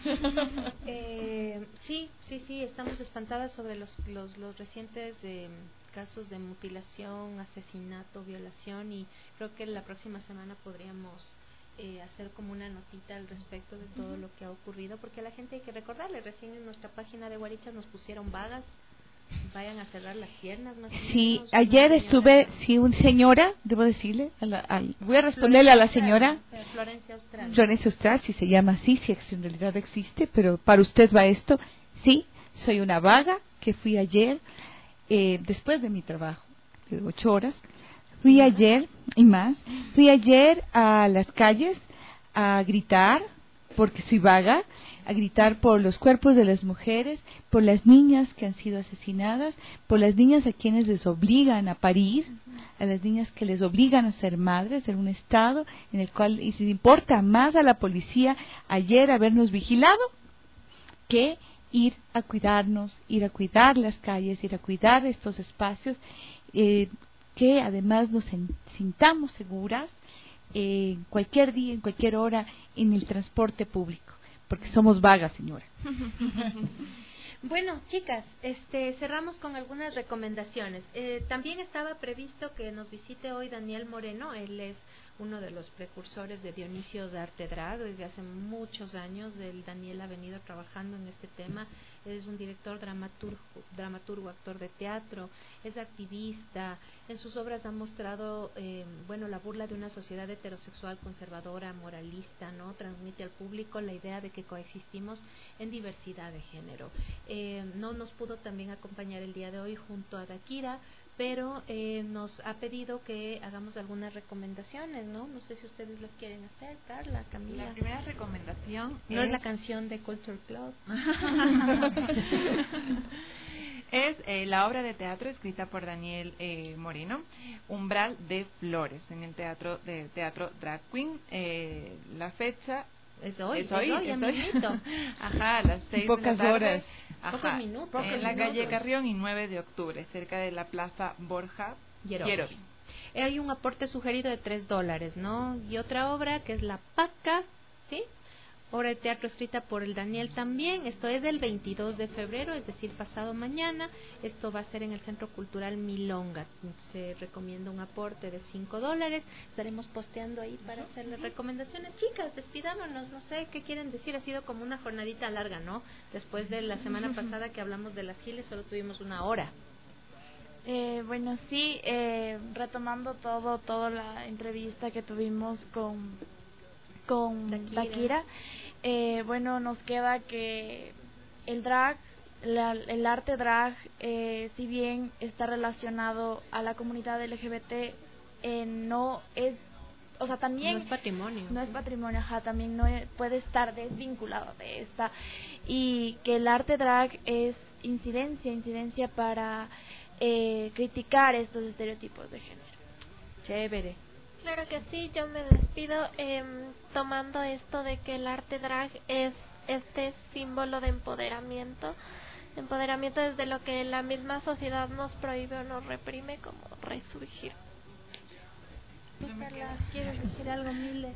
eh, sí, sí, sí, estamos espantadas sobre los, los, los recientes eh, casos de mutilación, asesinato, violación, y creo que la próxima semana podríamos eh, hacer como una notita al respecto de todo uh-huh. lo que ha ocurrido, porque a la gente hay que recordarle, recién en nuestra página de Guarichas nos pusieron vagas, vayan a cerrar las piernas más o menos. Sí, ayer estuve, sí, una señora, debo decirle, a la, a, voy a responderle a la señora Florencia Austral, Florencia Austral, si se llama así, si en realidad existe, pero para usted va esto. Sí, soy una vaga que fui ayer, eh, después de mi trabajo, de ocho horas, Fui ayer, y más, fui ayer a las calles a gritar, porque soy vaga, a gritar por los cuerpos de las mujeres, por las niñas que han sido asesinadas, por las niñas a quienes les obligan a parir, a las niñas que les obligan a ser madres en un estado en el cual les importa más a la policía ayer habernos vigilado que ir a cuidarnos, ir a cuidar las calles, ir a cuidar estos espacios, eh, que además nos sintamos seguras eh, cualquier día, en cualquier hora, en el transporte público, porque somos vagas, señora. Bueno, chicas, este, cerramos con algunas recomendaciones. Eh, también estaba previsto que nos visite hoy Daniel Moreno. Él es uno de los precursores de Dionisios de Arte Drag. Desde hace muchos años el Daniel ha venido trabajando en este tema. Es un director, dramaturgo, dramaturgo, actor de teatro, es activista. En sus obras ha mostrado, eh, bueno, la burla de una sociedad heterosexual, conservadora, moralista, ¿no? Transmite al público la idea de que coexistimos en diversidad de género. Eh, no nos pudo también acompañar el día de hoy junto a Dakira, pero eh, nos ha pedido que hagamos algunas recomendaciones, ¿no? No sé si ustedes las quieren hacer, Carla, Camila. La primera recomendación no es... es la canción de Culture Club. Es eh, la obra de teatro escrita por Daniel eh, Moreno, Umbral de Flores, en el teatro de teatro Drag Queen. Eh, la fecha es hoy, es hoy, es hoy, es hoy. Ajá, a las seis Pocas de la tarde. horas. Ajá, Pocos minutos. en Pocos la calle minutos. Carrión y nueve de octubre, cerca de la plaza Borja Yerobi. Yerobi. Hay un aporte sugerido de tres dólares, ¿no? Y otra obra que es La Paca, ¿sí? Obra de teatro escrita por el Daniel también. Esto es del veintidós de febrero, es decir, pasado mañana. Esto va a ser en el Centro Cultural Milonga. Se recomienda un aporte de cinco dólares. Estaremos posteando ahí para hacerles recomendaciones. Chicas, despidámonos. No sé qué quieren decir. Ha sido como una jornadita larga, ¿no? Después de la semana pasada que hablamos de las giles, solo tuvimos una hora. Eh, bueno, sí, eh, retomando todo, toda la entrevista que tuvimos con, con Dakira. Dakira, eh, bueno, nos queda que el drag, la, el arte drag, eh, si bien está relacionado a la comunidad L G B T, eh, no es, o sea, también no es patrimonio. no es patrimonio, ajá, también no es- puede estar desvinculado de esta, y que el arte drag es incidencia, incidencia para eh, criticar estos estereotipos de género. Chévere. Claro que sí, yo me despido em, tomando esto de que el arte drag es este símbolo de empoderamiento, empoderamiento desde lo que la misma sociedad nos prohíbe o nos reprime, como resurgir. ¿Tú, Carla, quieres decir algo, Mile?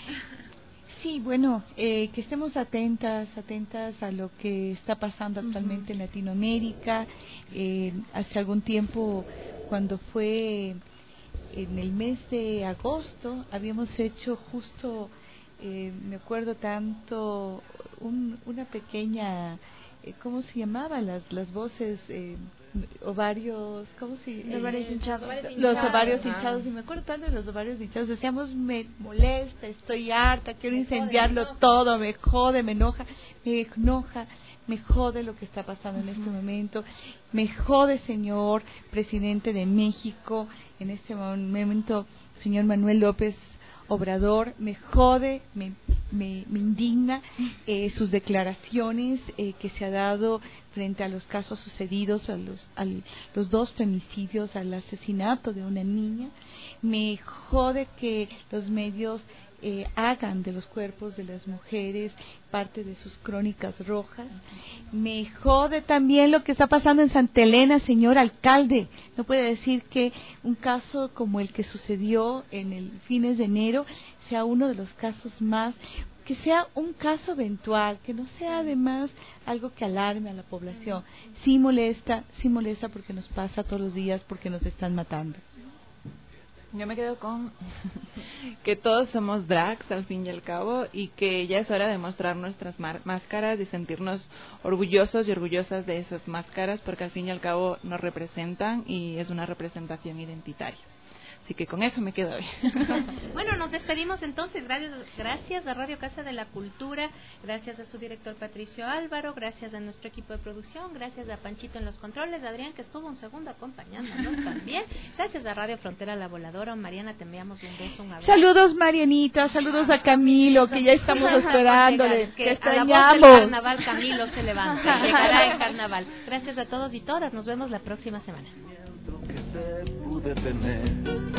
Sí, bueno, eh, que estemos atentas, atentas a lo que está pasando actualmente en Latinoamérica. Eh, hace algún tiempo, cuando fue en el mes de agosto, habíamos hecho justo, eh, me acuerdo tanto, un, una pequeña, eh, ¿cómo se llamaba? Las, las voces, eh, ovarios, ¿cómo se Los ovarios hinchados. Los ovarios Ah. hinchados, y me acuerdo tanto de los ovarios hinchados, decíamos, me molesta, estoy harta, quiero incendiarlo todo, me jode, me enoja, me enoja, me jode lo que está pasando en este momento, me jode, señor presidente de México, en este momento, señor Manuel López Obrador, me jode, me, me, me indigna eh, sus declaraciones eh, que se ha dado frente a los casos sucedidos, a los, a los dos femicidios, al asesinato de una niña. Me jode que los medios eh, hagan de los cuerpos de las mujeres parte de sus crónicas rojas. Me jode también lo que está pasando en Santa Elena, señor alcalde. No puede decir que un caso como el que sucedió en el fines de enero sea uno de los casos más, que sea un caso eventual, que no sea además algo que alarme a la población. Sí molesta, sí molesta porque nos pasa todos los días, porque nos están matando. Yo me quedo con que todos somos drags al fin y al cabo, y que ya es hora de mostrar nuestras mar- máscaras y sentirnos orgullosos y orgullosas de esas máscaras, porque al fin y al cabo nos representan y es una representación identitaria. Así que con eso me quedo hoy. Bueno, nos despedimos entonces. Gracias, gracias a Radio Casa de la Cultura, gracias a su director Patricio Álvaro, gracias a nuestro equipo de producción, gracias a Panchito en los controles, Adrián que estuvo un segundo acompañándonos también, gracias a Radio Frontera La Voladora. Mariana, te enviamos un beso, un abrazo. Saludos Marianita, saludos a Camilo, que ya estamos esperándole, que te a la voz extrañamos. del carnaval Camilo se levanta, llegará en carnaval. Gracias a todos y todas, nos vemos la próxima semana. Pude tener.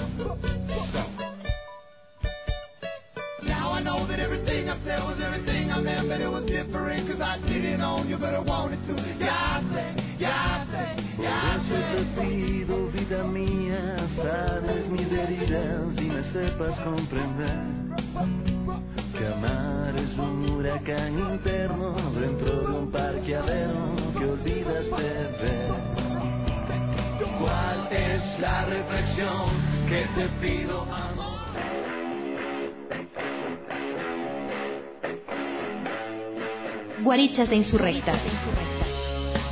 Now I know that everything I said was everything I meant, but it was different cause I didn't own you, but I wanted to. Ya sé, ya sé, ya sé. Por eso te pido, vida mía, sanes mis heridas y me sepas comprender que amar es un huracán interno dentro de un parqueadero que olvidaste ver. ¿Cuál es la reflexión que te pido, amor? Guarichas e insurrectas.